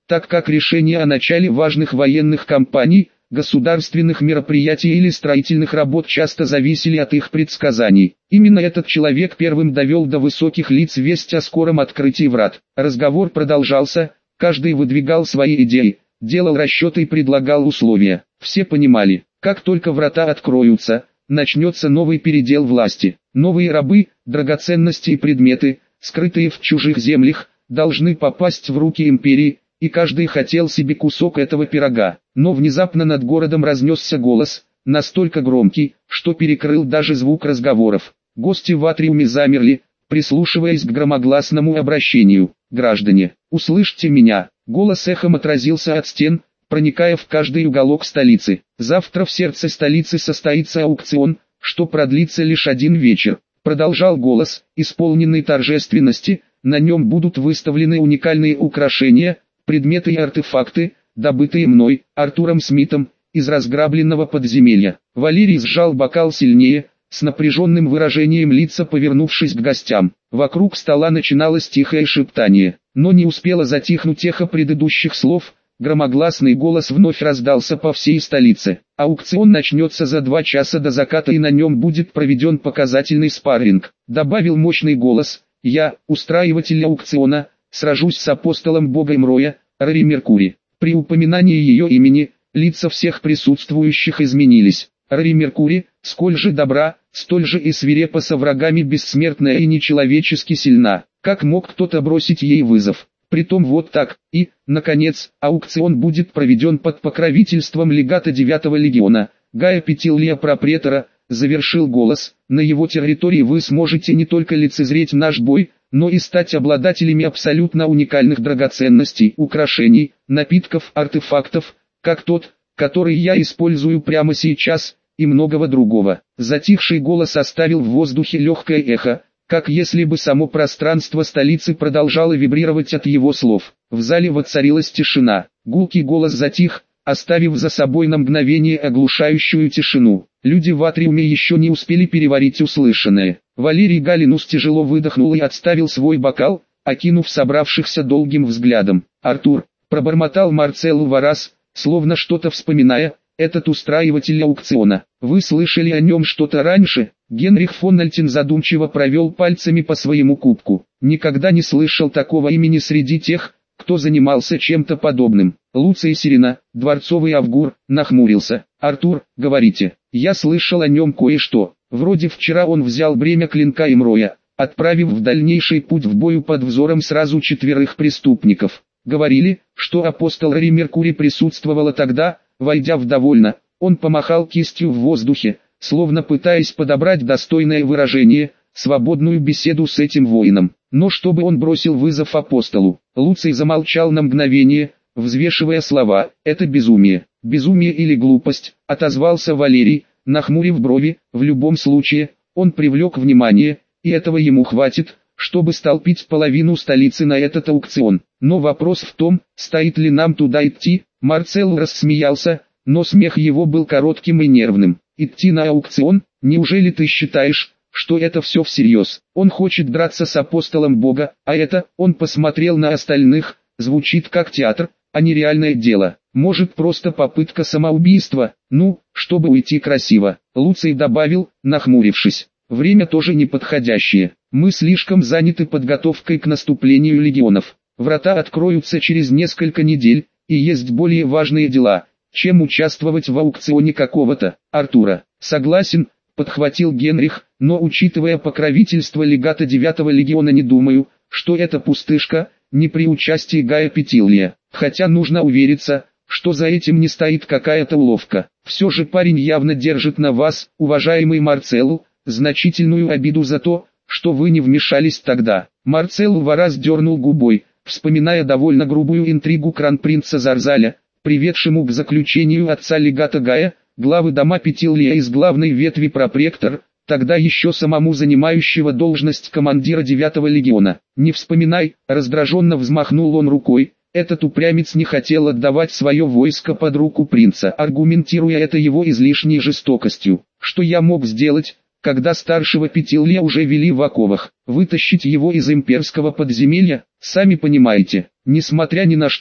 так как решения о начале важных военных кампаний, государственных мероприятий или строительных работ часто зависели от их предсказаний. Именно этот человек первым довел до высоких лиц весть о скором открытии врат. Разговор продолжался, каждый выдвигал свои идеи, делал расчеты и предлагал условия. Все понимали, как только врата откроются, начнется новый передел власти. Новые рабы, драгоценности и предметы, скрытые в чужих землях, должны попасть в руки империи, и каждый хотел себе кусок этого пирога. Но внезапно над городом разнесся голос, настолько громкий, что перекрыл даже звук разговоров. Гости в атриуме замерли, прислушиваясь к громогласному обращению. «Граждане, услышьте меня!» Голос эхом отразился от стен, проникая в каждый уголок столицы. «Завтра в сердце столицы состоится аукцион, что продлится лишь один вечер», продолжал голос, исполненный торжественности. «На нем будут выставлены уникальные украшения, предметы и артефакты, добытые мной, Артуром Смитом, из разграбленного подземелья». Валерий сжал бокал сильнее, с напряженным выражением лица повернувшись к гостям. Вокруг стола начиналось тихое шептание, но не успело затихнуть эхо предыдущих слов. Громогласный голос вновь раздался по всей столице. «Аукцион начнется за два часа до заката, и на нем будет проведен показательный спарринг», добавил мощный голос. «Я, устраиватель аукциона, сражусь с апостолом бога Имроя, Рари Меркури». При упоминании ее имени, лица всех присутствующих изменились. Рари Меркури, сколь же добра, столь же и свирепа со врагами, бессмертная и нечеловечески сильна. Как мог кто-то бросить ей вызов? Притом вот так. И, наконец, аукцион будет проведен под покровительством легата девятого легиона, Гая Петилия Пропретора, завершил голос. На его территории вы сможете не только лицезреть наш бой, но и стать обладателями абсолютно уникальных драгоценностей, украшений, напитков, артефактов, как тот, который я использую прямо сейчас, и многого другого. Затихший голос оставил в воздухе легкое эхо, как если бы само пространство столицы продолжало вибрировать от его слов. В зале воцарилась тишина. Гулкий голос затих, оставив за собой на мгновение оглушающую тишину. Люди в атриуме еще не успели переварить услышанное. Валерий Галинус тяжело выдохнул и отставил свой бокал, окинув собравшихся долгим взглядом. «Артур», пробормотал Марцеллу Варас, словно что-то вспоминая, «этот устраиватель аукциона. Вы слышали о нем что-то раньше?» Генрих фон Альтен задумчиво провел пальцами по своему кубку. «Никогда не слышал такого имени среди тех, кто занимался чем-то подобным». Луций Сирена, дворцовый авгур, нахмурился. «Артур, говорите, я слышал о нем кое-что. Вроде вчера он взял бремя клинка Имроя, отправив в дальнейший путь в бою под взором сразу четверых преступников. Говорили, что апостол Рари Меркури присутствовала тогда». Войдя в довольно, он помахал кистью в воздухе, словно пытаясь подобрать достойное выражение, свободную беседу с этим воином. Но чтобы он бросил вызов апостолу, Луций замолчал на мгновение, взвешивая слова. «Это безумие, безумие или глупость», отозвался Валерий, нахмурив брови. «В любом случае, он привлек внимание, и этого ему хватит, чтобы столпить половину столицы на этот аукцион. Но вопрос в том, стоит ли нам туда идти». Марцелл рассмеялся, но смех его был коротким и нервным. «Идти на аукцион? Неужели ты считаешь, что это все всерьез? Он хочет драться с апостолом Бога, а это, он посмотрел на остальных, звучит как театр, а не реальное дело. Может, просто попытка самоубийства, ну, чтобы уйти красиво», Луций добавил, нахмурившись. «Время тоже неподходящее. Мы слишком заняты подготовкой к наступлению легионов. Врата откроются через несколько недель, и есть более важные дела, чем участвовать в аукционе какого-то Артура». «Согласен», подхватил Генрих, «но учитывая покровительство легата девятого легиона, не думаю, что это пустышка, не при участии Гая Петилия. Хотя нужно увериться, что за этим не стоит какая-то уловка. Все же парень явно держит на вас, уважаемый Марцеллу, значительную обиду за то, что вы не вмешались тогда». Марцелл Варас дернул губой, вспоминая довольно грубую интригу кронпринца Зарзаля, приведшему к заключению отца легата Гая, главы дома Петилия из главной ветви пропректор, тогда еще самому занимающего должность командира девятого легиона. «Не вспоминай», раздраженно взмахнул он рукой, «этот упрямец не хотел отдавать свое войско под руку принца, аргументируя это его излишней жестокостью. Что я мог сделать, когда старшего Петилия уже вели в оковах? Вытащить его из имперского подземелья? Сами понимаете». Несмотря ни на что,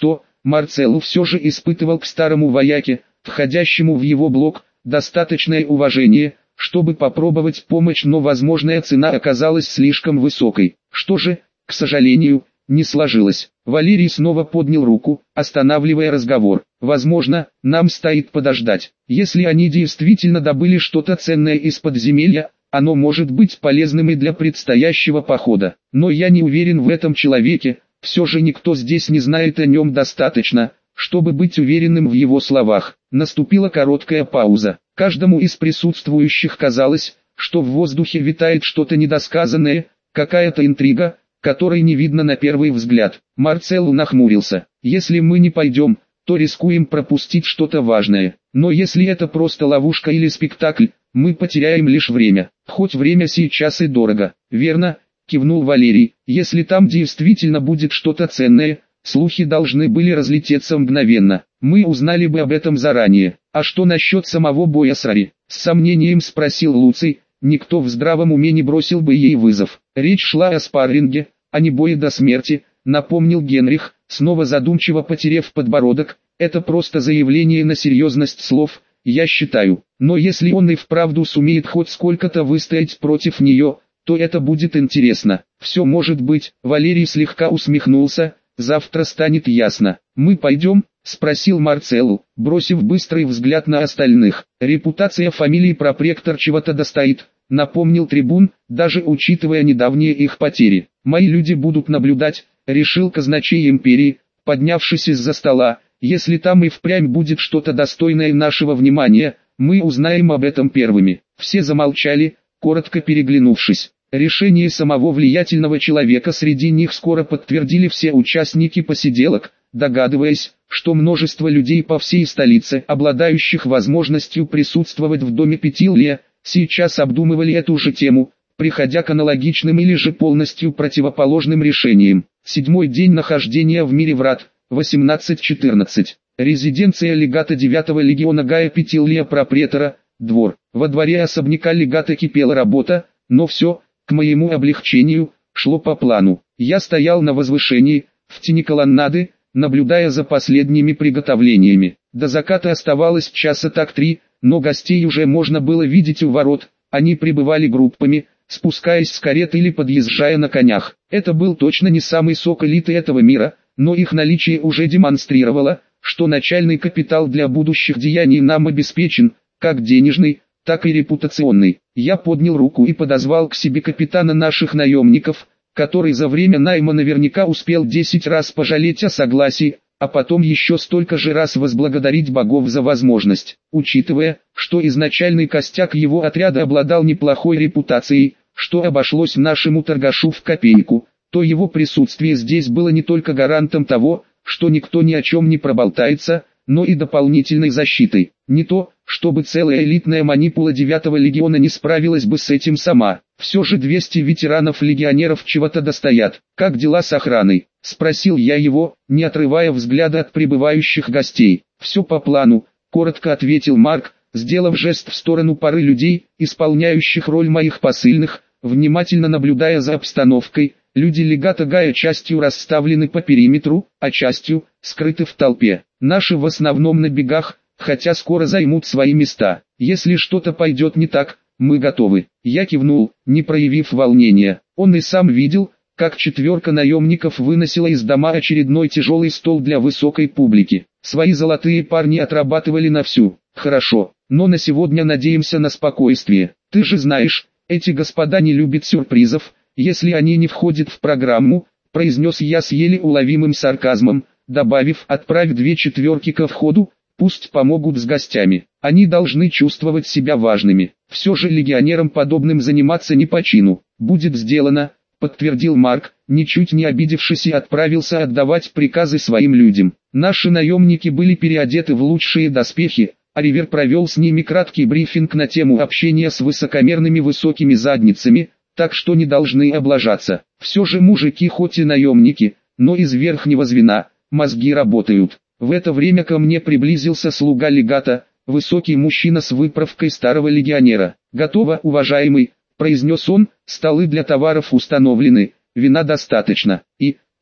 Марцелло все же испытывал к старому вояке, входящему в его блок, достаточное уважение, чтобы попробовать помощь, но возможная цена оказалась слишком высокой. Что же, к сожалению, не сложилось. Валерий снова поднял руку, останавливая разговор. Возможно, нам стоит подождать. Если они действительно добыли что-то ценное из подземелья, оно может быть полезным и для предстоящего похода. Но я не уверен в этом человеке, все же никто здесь не знает о нем достаточно, чтобы быть уверенным в его словах. Наступила короткая пауза. Каждому из присутствующих казалось, что в воздухе витает что-то недосказанное, какая-то интрига, которой не видно на первый взгляд. Марцелло нахмурился. Если мы не пойдем, то рискуем пропустить что-то важное. Но если это просто ловушка или спектакль, мы потеряем лишь время. Хоть время сейчас и дорого. Верно, кивнул Валерий. Если там действительно будет что-то ценное, слухи должны были разлететься мгновенно. Мы узнали бы об этом заранее. А что насчет самого боя с Рари? С сомнением спросил Луций. Никто в здравом уме не бросил бы ей вызов. Речь шла о спарринге, а не бое до смерти, напомнил Генрих, снова задумчиво потерев подбородок. Это просто заявление на серьезность слов, я считаю. Но если он и вправду сумеет хоть сколько-то выстоять против нее, то это будет интересно. Все может быть. Валерий слегка усмехнулся. Завтра станет ясно. Мы пойдем? Спросил Марцелло, бросив быстрый взгляд на остальных. Репутация фамилии пропректор чего-то достоит, напомнил трибун, даже учитывая недавние их потери. Мои люди будут наблюдать, решил казначей империи, поднявшись из-за стола. Если там и впрямь будет что-то достойное нашего внимания, мы узнаем об этом первыми. Все замолчали, коротко переглянувшись. Решение самого влиятельного человека среди них скоро подтвердили все участники посиделок, догадываясь, что множество людей по всей столице, обладающих возможностью присутствовать в доме Петилия, сейчас обдумывали эту же тему, приходя к аналогичным или же полностью противоположным решениям. Седьмой день нахождения в мире врат, восемнадцать четырнадцать. Резиденция легата девятого легиона Гая Петилия пропретора, двор. Во дворе особняка легата кипела работа, но все, к моему облегчению, шло по плану. Я стоял на возвышении, в тени колоннады, наблюдая за последними приготовлениями. До заката оставалось часа так три, но гостей уже можно было видеть у ворот. Они прибывали группами, спускаясь с карет или подъезжая на конях. Это был точно не самый сок элиты этого мира, но их наличие уже демонстрировало, что начальный капитал для будущих деяний нам обеспечен, как денежный, так и репутационный. Я поднял руку и подозвал к себе капитана наших наемников, который за время найма наверняка успел десять раз пожалеть о согласии, а потом еще столько же раз возблагодарить богов за возможность. Учитывая, что изначальный костяк его отряда обладал неплохой репутацией, что обошлось нашему торгашу в копейку, то его присутствие здесь было не только гарантом того, что никто ни о чем не проболтается, но и дополнительной защитой. Не то, чтобы целая элитная манипула девятого легиона не справилась бы с этим сама. Все же двести ветеранов-легионеров чего-то достоят. «Как дела с охраной?» – спросил я его, не отрывая взгляда от прибывающих гостей. «Все по плану», – коротко ответил Марк, сделав жест в сторону пары людей, исполняющих роль моих посыльных, внимательно наблюдая за обстановкой. Люди легата Гая частью расставлены по периметру, а частью скрыты в толпе. Наши в основном на бегах, хотя скоро займут свои места. Если что-то пойдет не так, мы готовы. Я кивнул, не проявив волнения. Он и сам видел, как четверка наемников выносила из дома очередной тяжелый стол для высокой публики. Свои золотые парни отрабатывали на всю. Хорошо, но на сегодня надеемся на спокойствие. Ты же знаешь, эти господа не любят сюрпризов, если они не входят в программу, произнес я с еле уловимым сарказмом, добавив: отправь две четверки ко входу, пусть помогут с гостями. Они должны чувствовать себя важными. Все же легионерам подобным заниматься не по чину. Будет сделано, подтвердил Марк, ничуть не обидевшись, и отправился отдавать приказы своим людям. Наши наемники были переодеты в лучшие доспехи, а Ривер провел с ними краткий брифинг на тему общения с высокомерными высокими задницами, так что не должны облажаться. Все же мужики хоть и наемники, но из верхнего звена, мозги работают. В это время ко мне приблизился слуга легата, высокий мужчина с выправкой старого легионера. «Готово, уважаемый», — произнес он, — «столы для товаров установлены, вина достаточно». И,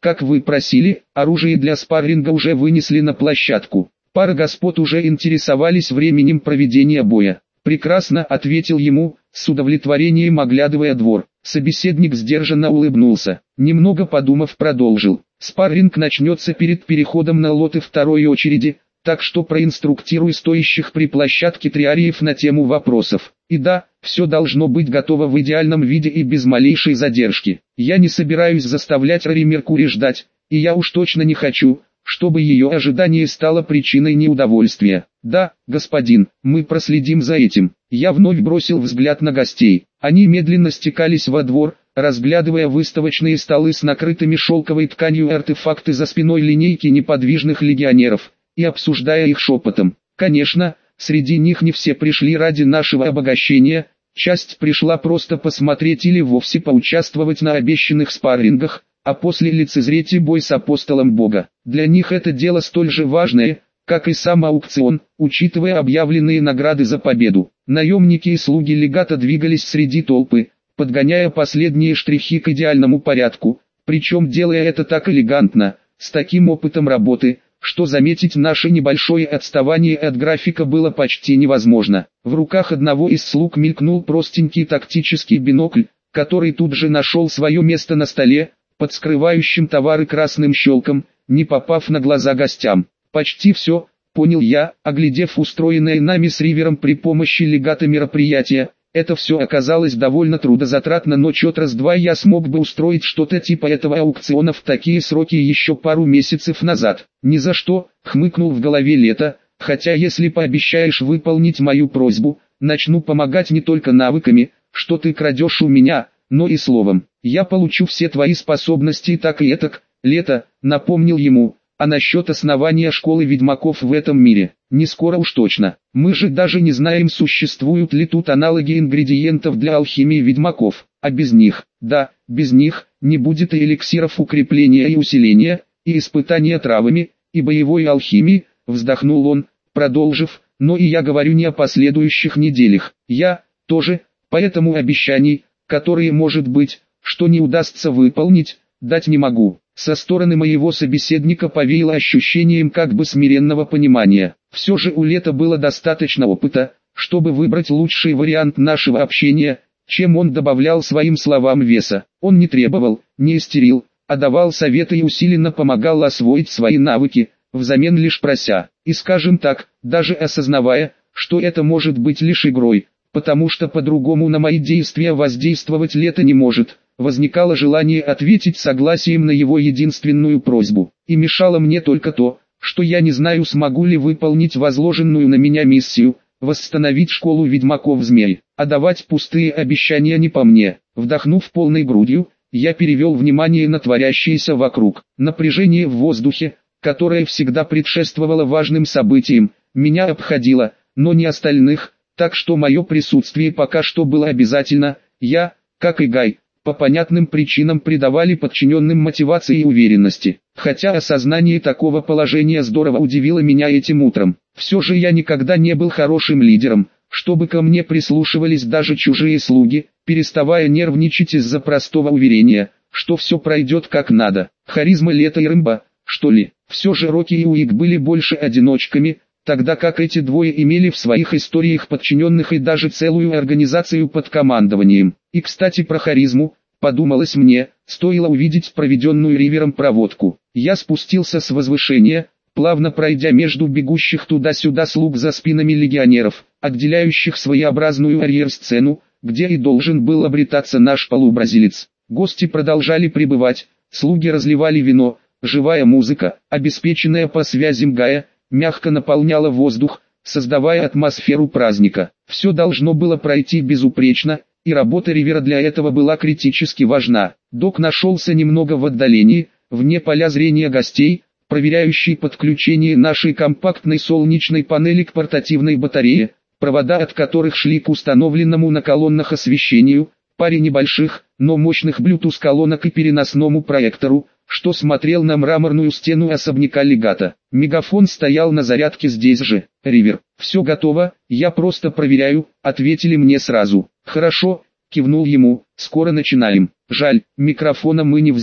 Как вы просили, оружие для спарринга уже вынесли на площадку. Пара господ уже интересовались временем проведения боя. «Прекрасно», — ответил ему, с удовлетворением оглядывая двор. Собеседник сдержанно улыбнулся. Немного подумав, продолжил. «Спарринг начнется перед переходом на лоты второй очереди, так что проинструктируй стоящих при площадке триариев на тему вопросов. И да, все должно быть готово в идеальном виде и без малейшей задержки. Я не собираюсь заставлять Рори Меркури ждать, и я уж точно не хочу, чтобы ее ожидание стало причиной неудовольствия». «Да, господин, мы проследим за этим». Я вновь бросил взгляд на гостей. Они медленно стекались во двор, разглядывая выставочные столы с накрытыми шелковой тканью и артефакты за спиной линейки неподвижных легионеров, и обсуждая их шепотом. Конечно, среди них не все пришли ради нашего обогащения, часть пришла просто посмотреть или вовсе поучаствовать на обещанных спаррингах, а после лицезреть бой с апостолом Бога. Для них это дело столь же важное, как и сам аукцион, учитывая объявленные награды за победу. Наемники и слуги легата двигались среди толпы, подгоняя последние штрихи к идеальному порядку, причем делая это так элегантно, с таким опытом работы, что заметить наше небольшое отставание от графика было почти невозможно. В руках одного из слуг мелькнул простенький тактический бинокль, который тут же нашел свое место на столе, под скрывающим товары красным щелком, не попав на глаза гостям. «Почти все», — понял я, оглядев устроенное нами с Ривером при помощи легата мероприятия. Это все оказалось довольно трудозатратно, но чет раз-два я смог бы устроить что-то типа этого аукциона в такие сроки еще пару месяцев назад. «Ни за что», — хмыкнул в голове Лето, «хотя если пообещаешь выполнить мою просьбу, начну помогать не только навыками, что ты крадешь у меня, но и словом. Я получу все твои способности и так и этак». Лето, напомнил ему. «А насчет основания школы ведьмаков в этом мире, не скоро уж точно. Мы же даже не знаем, существуют ли тут аналоги ингредиентов для алхимии ведьмаков, а без них, да, без них, не будет и эликсиров укрепления и усиления, и испытания травами, и боевой алхимии», вздохнул он, продолжив, «но и я говорю не о последующих неделях. Я, тоже, поэтому обещаний, которые, может быть, что не удастся выполнить, дать не могу». Со стороны моего собеседника повеяло ощущением как бы смиренного понимания. Все же у Лета было достаточно опыта, чтобы выбрать лучший вариант нашего общения, чем он добавлял своим словам веса. Он не требовал, не истерил, а давал советы и усиленно помогал освоить свои навыки, взамен лишь прося, и скажем так, даже осознавая, что это может быть лишь игрой, потому что по-другому на мои действия воздействовать Лето не может. Возникало желание ответить согласием на его единственную просьбу, и мешало мне только то, что я не знаю, смогу ли выполнить возложенную на меня миссию, восстановить школу ведьмаков-змей, а давать пустые обещания не по мне. Вдохнув полной грудью, я перевел внимание на творящееся вокруг. Напряжение в воздухе, которое всегда предшествовало важным событиям, меня обходило, но не остальных, так что мое присутствие пока что было обязательно. Я, как и Гай, по понятным причинам придавали подчиненным мотивации и уверенности. Хотя осознание такого положения здорово удивило меня этим утром. Все же я никогда не был хорошим лидером, чтобы ко мне прислушивались даже чужие слуги, переставая нервничать из-за простого уверения, что все пройдет как надо. Харизма Лета и Рымба, что ли? Все же Рокки и Уик были больше одиночками, тогда как эти двое имели в своих историях подчиненных и даже целую организацию под командованием. И кстати про харизму, подумалось мне, стоило увидеть проведенную Ривером проводку. Я спустился с возвышения, плавно пройдя между бегущих туда-сюда слуг за спинами легионеров, отделяющих своеобразную арьер-сцену, где и должен был обретаться наш полубразилец. Гости продолжали прибывать, слуги разливали вино, живая музыка, обеспеченная по связям Гая, мягко наполняла воздух, создавая атмосферу праздника. Все должно было пройти безупречно, и работа Ривера для этого была критически важна. Док нашелся немного в отдалении, вне поля зрения гостей, проверяющий подключение нашей компактной солнечной панели к портативной батарее, провода от которых шли к установленному на колоннах освещению, паре небольших, но мощных Bluetooth-колонок и переносному проектору, что смотрел на мраморную стену особняка легата. Мегафон стоял на зарядке здесь же. «Ривер, все готово, я просто проверяю», — ответили мне сразу. «Хорошо», — кивнул ему, — «скоро начинаем». Жаль, микрофона мы не взяли.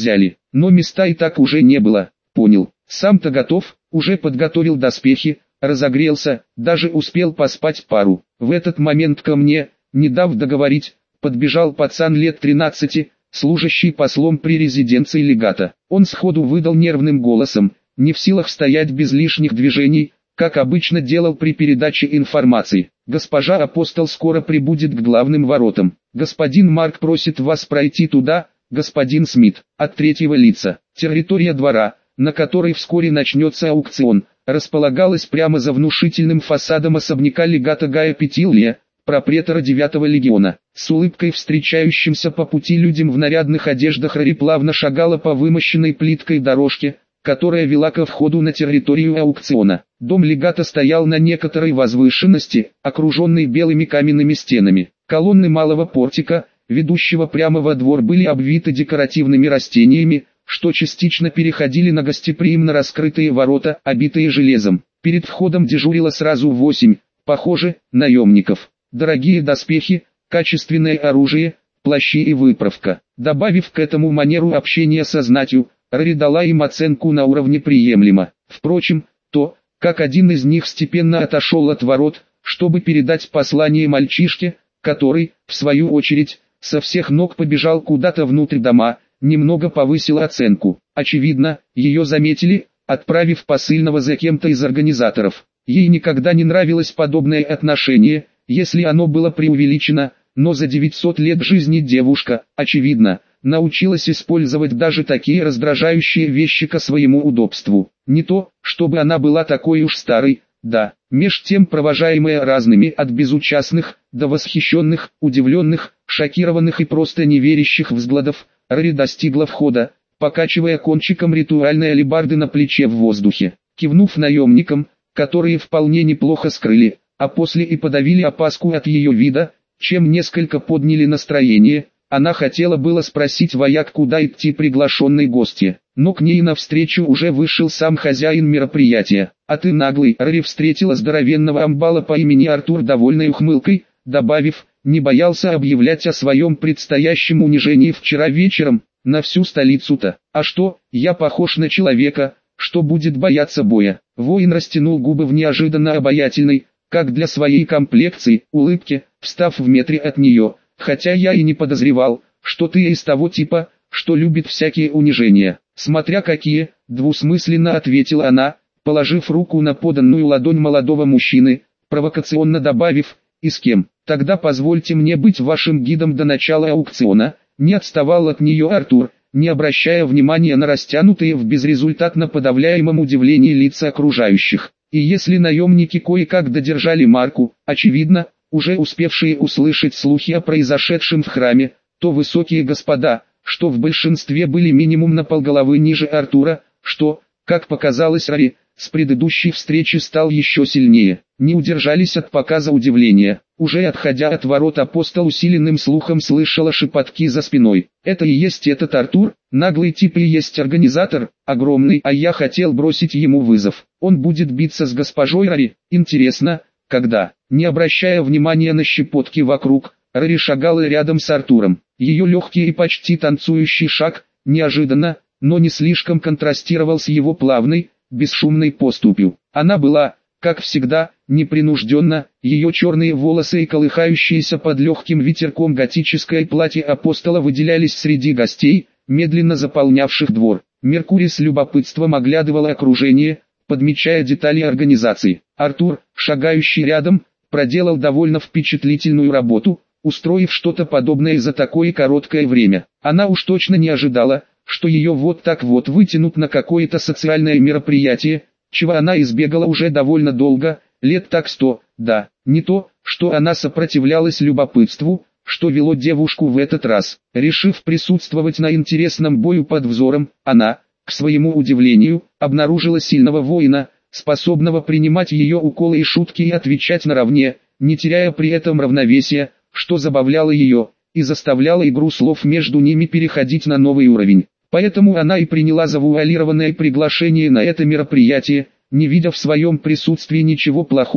но места и так уже не было. Понял, сам-то готов, уже подготовил доспехи, разогрелся, даже успел поспать пару. В этот момент ко мне, не дав договорить, подбежал пацан лет тринадцати, служащий послом при резиденции легата. Он сходу выдал нервным голосом, не в силах стоять без лишних движений, как обычно делал при передаче информации. «Госпожа Апостол скоро прибудет к главным воротам. Господин Марк просит вас пройти туда, господин Смит». От третьего лица. Территория двора, на которой вскоре начнется аукцион, располагалась прямо за внушительным фасадом особняка легата Гая Петилия, пропретора девятого легиона. С улыбкой встречающимся по пути людям в нарядных одеждах Рари плавно шагала по вымощенной плиткой дорожке, которая вела ко входу на территорию аукциона. Дом легата стоял на некоторой возвышенности, окруженный белыми каменными стенами. Колонны малого портика, ведущего прямо во двор, были обвиты декоративными растениями, что частично переходили на гостеприимно раскрытые ворота, обитые железом. Перед входом дежурило сразу восемь, похоже, наемников. Дорогие доспехи, качественное оружие, плащи и выправка. Добавив к этому манеру общения со знатью, Рари дала им оценку на уровне приемлемо. Впрочем, то, как один из них степенно отошел от ворот, чтобы передать послание мальчишке, который, в свою очередь, со всех ног побежал куда-то внутрь дома, немного повысило оценку. Очевидно, ее заметили, отправив посыльного за кем-то из организаторов. Ей никогда не нравилось подобное отношение, если оно было преувеличено, но за девятьсот лет жизни девушка, очевидно, научилась использовать даже такие раздражающие вещи ко своему удобству. Не то, чтобы она была такой уж старой, да. Меж тем, провожаемая разными от безучастных, до восхищенных, удивленных, шокированных и просто неверящих взглядов, Рари достигла входа, покачивая кончиком ритуальной алебарды на плече в воздухе. Кивнув наемникам, которые вполне неплохо скрыли, а после и подавили опаску от ее вида, чем несколько подняли настроение, она хотела было спросить вояк, куда идти приглашенной гости, но к ней навстречу уже вышел сам хозяин мероприятия. «А ты наглый!» Рари встретила здоровенного амбала по имени Артур довольной ухмылкой, добавив, не боялся объявлять о своем предстоящем унижении вчера вечером, на всю столицу-то. «А что, я похож на человека, что будет бояться боя?» Воин растянул губы в неожиданно обаятельной, как для своей комплекции, улыбке, встав в метре от нее. «Хотя я и не подозревал, что ты из того типа, что любит всякие унижения». «Смотря какие», двусмысленно ответила она, положив руку на поданную ладонь молодого мужчины, провокационно добавив, «И с кем? Тогда позвольте мне быть вашим гидом до начала аукциона». Не отставал от нее Артур, не обращая внимания на растянутые в безрезультатно подавляемом удивлении лица окружающих. И если наемники кое-как додержали марку, очевидно, уже успевшие услышать слухи о произошедшем в храме, то высокие господа, что в большинстве были минимум на полголовы ниже Артура, что, как показалось Рари, с предыдущей встречи стал еще сильнее, не удержались от показа удивления. Уже отходя от ворот, апостол усиленным слухом слышала шепотки за спиной. «Это и есть этот Артур, наглый тип и есть организатор, огромный, а я хотел бросить ему вызов. Он будет биться с госпожой Рари, интересно, когда?» Не обращая внимания на щепотки вокруг, Рари шагала рядом с Артуром. Ее легкий и почти танцующий шаг, неожиданно, но не слишком контрастировал с его плавной, бесшумной поступью. Она была, как всегда, непринужденно, ее черные волосы и колыхающиеся под легким ветерком готическое платье апостола выделялись среди гостей, медленно заполнявших двор. Меркурий с любопытством оглядывал окружение, подмечая детали организации. Артур, шагающий рядом, проделал довольно впечатлительную работу, устроив что-то подобное за такое короткое время. Она уж точно не ожидала, что ее вот так вот вытянут на какое-то социальное мероприятие, чего она избегала уже довольно долго, лет так сто, да, не то, что она сопротивлялась любопытству, что вело девушку в этот раз. Решив присутствовать на интересном бою под взором, она, к своему удивлению, обнаружила сильного воина, способного принимать ее уколы и шутки и отвечать наравне, не теряя при этом равновесия, что забавляло ее, и заставляло игру слов между ними переходить на новый уровень. Поэтому она и приняла завуалированное приглашение на это мероприятие, не видя в своем присутствии ничего плохого,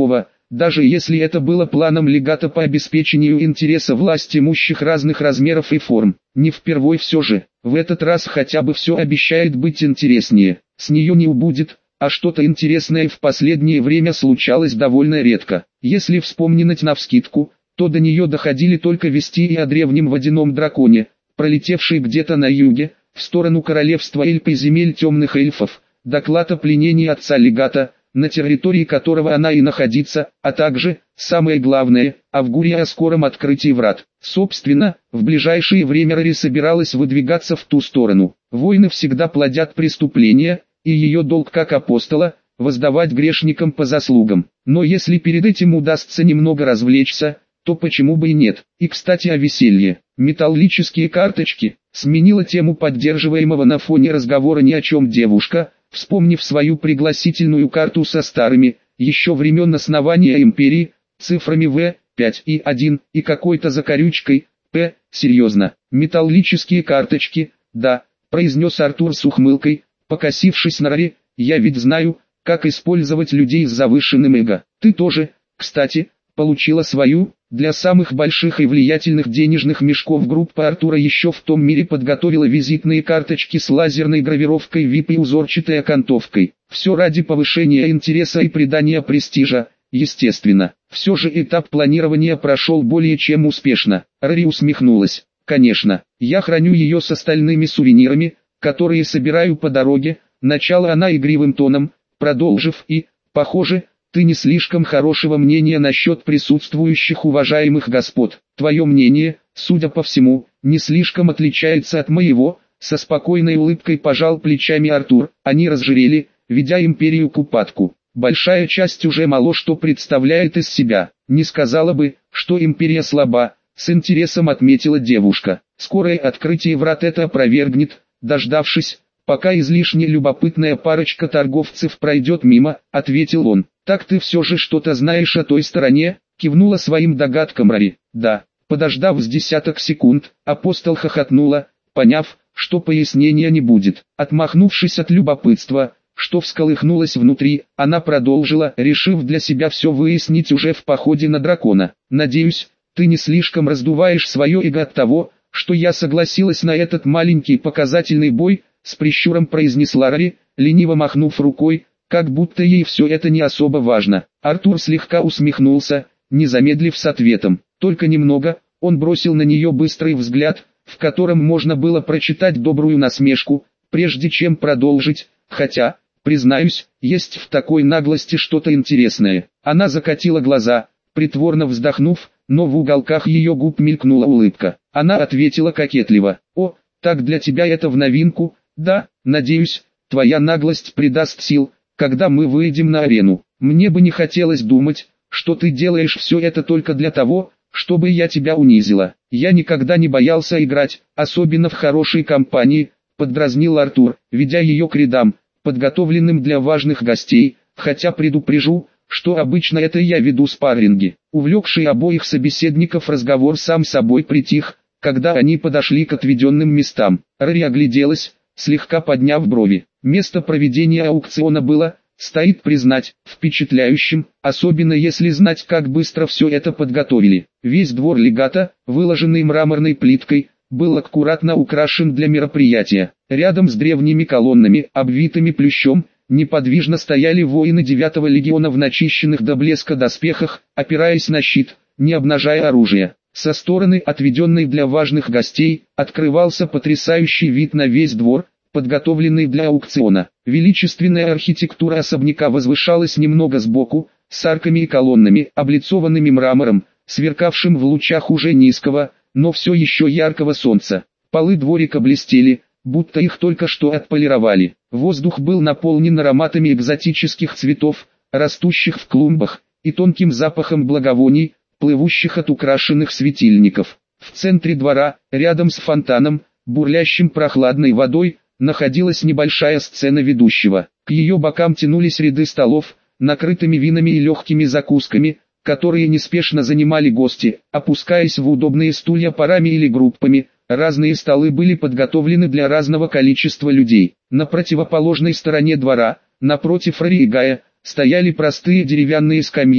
даже если это было планом легата по обеспечению интереса власть имущих разных размеров и форм. Не впервой все же, в этот раз хотя бы все обещает быть интереснее, с нее не убудет, а что-то интересное в последнее время случалось довольно редко. Если вспомнить навскидку, то до нее доходили только вести и о древнем водяном драконе, пролетевший где-то на юге, в сторону королевства Эльп и земель темных эльфов, доклад о пленении отца легата, на территории которого она и находится, а также, самое главное, авгурия о скором открытии врат. Собственно, в ближайшее время Рори собиралась выдвигаться в ту сторону. Войны всегда плодят преступления, и ее долг как апостола – воздавать грешникам по заслугам. Но если перед этим удастся немного развлечься, то почему бы и нет. И кстати о веселье. Металлические карточки. Сменила тему поддерживаемого на фоне разговора ни о чем девушка, вспомнив свою пригласительную карту со старыми, еще времен основания империи, цифрами вэ пять и один и какой-то закорючкой, П, серьезно. Металлические карточки, да, произнес Артур с ухмылкой, покосившись на Рори, я ведь знаю, как использовать людей с завышенным эго. Ты тоже, кстати, получила свою. Для самых больших и влиятельных денежных мешков группа Артура еще в том мире подготовила визитные карточки с лазерной гравировкой ви ай пи и узорчатой окантовкой. Все ради повышения интереса и придания престижа, естественно. Все же этап планирования прошел более чем успешно. Рори усмехнулась. Конечно, я храню ее с остальными сувенирами, которые собираю по дороге. Начала она игривым тоном, продолжив и, похоже, ты не слишком хорошего мнения насчет присутствующих уважаемых господ. Твое мнение, судя по всему, не слишком отличается от моего. Со спокойной улыбкой пожал плечами Артур. Они разжирели, ведя империю к упадку. Большая часть уже мало что представляет из себя. Не сказала бы, что империя слаба, с интересом отметила девушка. Скорое открытие врат это опровергнет, дождавшись, пока излишне любопытная парочка торговцев пройдет мимо, ответил он. «Так ты все же что-то знаешь о той стороне?» — кивнула своим догадкам Рори. «Да». Подождав с десяток секунд, апостол хохотнула, поняв, что пояснения не будет. Отмахнувшись от любопытства, что всколыхнулось внутри, она продолжила, решив для себя все выяснить уже в походе на дракона. «Надеюсь, ты не слишком раздуваешь свое эго от того, что я согласилась на этот маленький показательный бой», — с прищуром произнесла Рори, лениво махнув рукой, как будто ей все это не особо важно. Артур слегка усмехнулся, не замедлив с ответом. Только немного, он бросил на нее быстрый взгляд, в котором можно было прочитать добрую насмешку, прежде чем продолжить, хотя, признаюсь, есть в такой наглости что-то интересное. Она закатила глаза, притворно вздохнув, но в уголках ее губ мелькнула улыбка. Она ответила кокетливо: «О, так для тебя это в новинку, да, надеюсь, твоя наглость придаст сил, когда мы выйдем на арену. Мне бы не хотелось думать, что ты делаешь все это только для того, чтобы я тебя унизила. Я никогда не боялся играть, особенно в хорошей компании», — поддразнил Артур, ведя ее к рядам, подготовленным для важных гостей, хотя предупрежу, что обычно это я веду спарринги. Увлекший обоих собеседников разговор сам собой притих, когда они подошли к отведенным местам. Рори огляделась, слегка подняв брови. Место проведения аукциона было, стоит признать, впечатляющим, особенно если знать, как быстро все это подготовили. Весь двор легата, выложенный мраморной плиткой, был аккуратно украшен для мероприятия. Рядом с древними колоннами, обвитыми плющом, неподвижно стояли воины девятого легиона в начищенных до блеска доспехах, опираясь на щит, не обнажая оружие. Со стороны, отведенной для важных гостей, открывался потрясающий вид на весь двор, подготовленный для аукциона. Величественная архитектура особняка возвышалась немного сбоку, с арками и колоннами, облицованными мрамором, сверкавшим в лучах уже низкого, но все еще яркого солнца. Полы дворика блестели, будто их только что отполировали. Воздух был наполнен ароматами экзотических цветов, растущих в клумбах, и тонким запахом благовоний, плывущих от украшенных светильников. В центре двора, рядом с фонтаном, бурлящим прохладной водой, находилась небольшая сцена ведущего. К ее бокам тянулись ряды столов, накрытыми винами и легкими закусками, которые неспешно занимали гости, опускаясь в удобные стулья парами или группами. Разные столы были подготовлены для разного количества людей. На противоположной стороне двора, напротив Рори и Гая, стояли простые деревянные скамьи,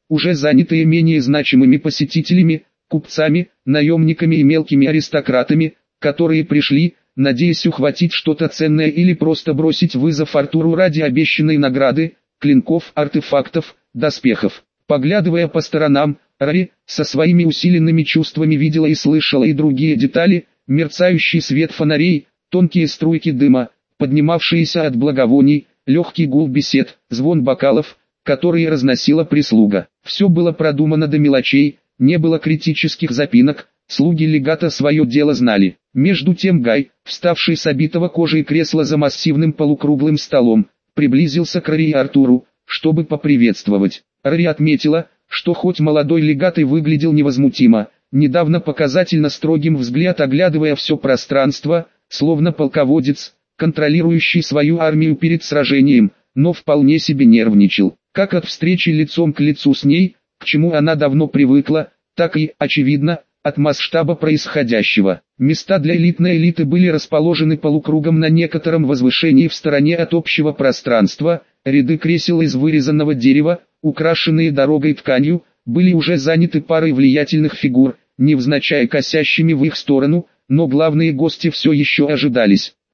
уже занятые менее значимыми посетителями, купцами, наемниками и мелкими аристократами, которые пришли, надеясь ухватить что-то ценное или просто бросить вызов Артуру ради обещанной награды, клинков, артефактов, доспехов. Поглядывая по сторонам, Рари, со своими усиленными чувствами видела и слышала и другие детали, мерцающий свет фонарей, тонкие струйки дыма, поднимавшиеся от благовоний, легкий гул бесед, звон бокалов, которые разносила прислуга. Все было продумано до мелочей, не было критических запинок, слуги легата свое дело знали. Между тем Гай, вставший с обитого кожей кресла за массивным полукруглым столом, приблизился к Рари и Артуру, чтобы поприветствовать. Рари отметила, что хоть молодой легат и выглядел невозмутимо, недавно показательно строгим взгляд оглядывая все пространство, словно полководец, контролирующий свою армию перед сражением, но вполне себе нервничал, как от встречи лицом к лицу с ней, к чему она давно привыкла, так и, очевидно, от масштаба происходящего. Места для элитной элиты были расположены полукругом на некотором возвышении в стороне от общего пространства, ряды кресел из вырезанного дерева, украшенные дорогой тканью, были уже заняты парой влиятельных фигур, невзначай косящими в их сторону, но главные гости все еще ожидались.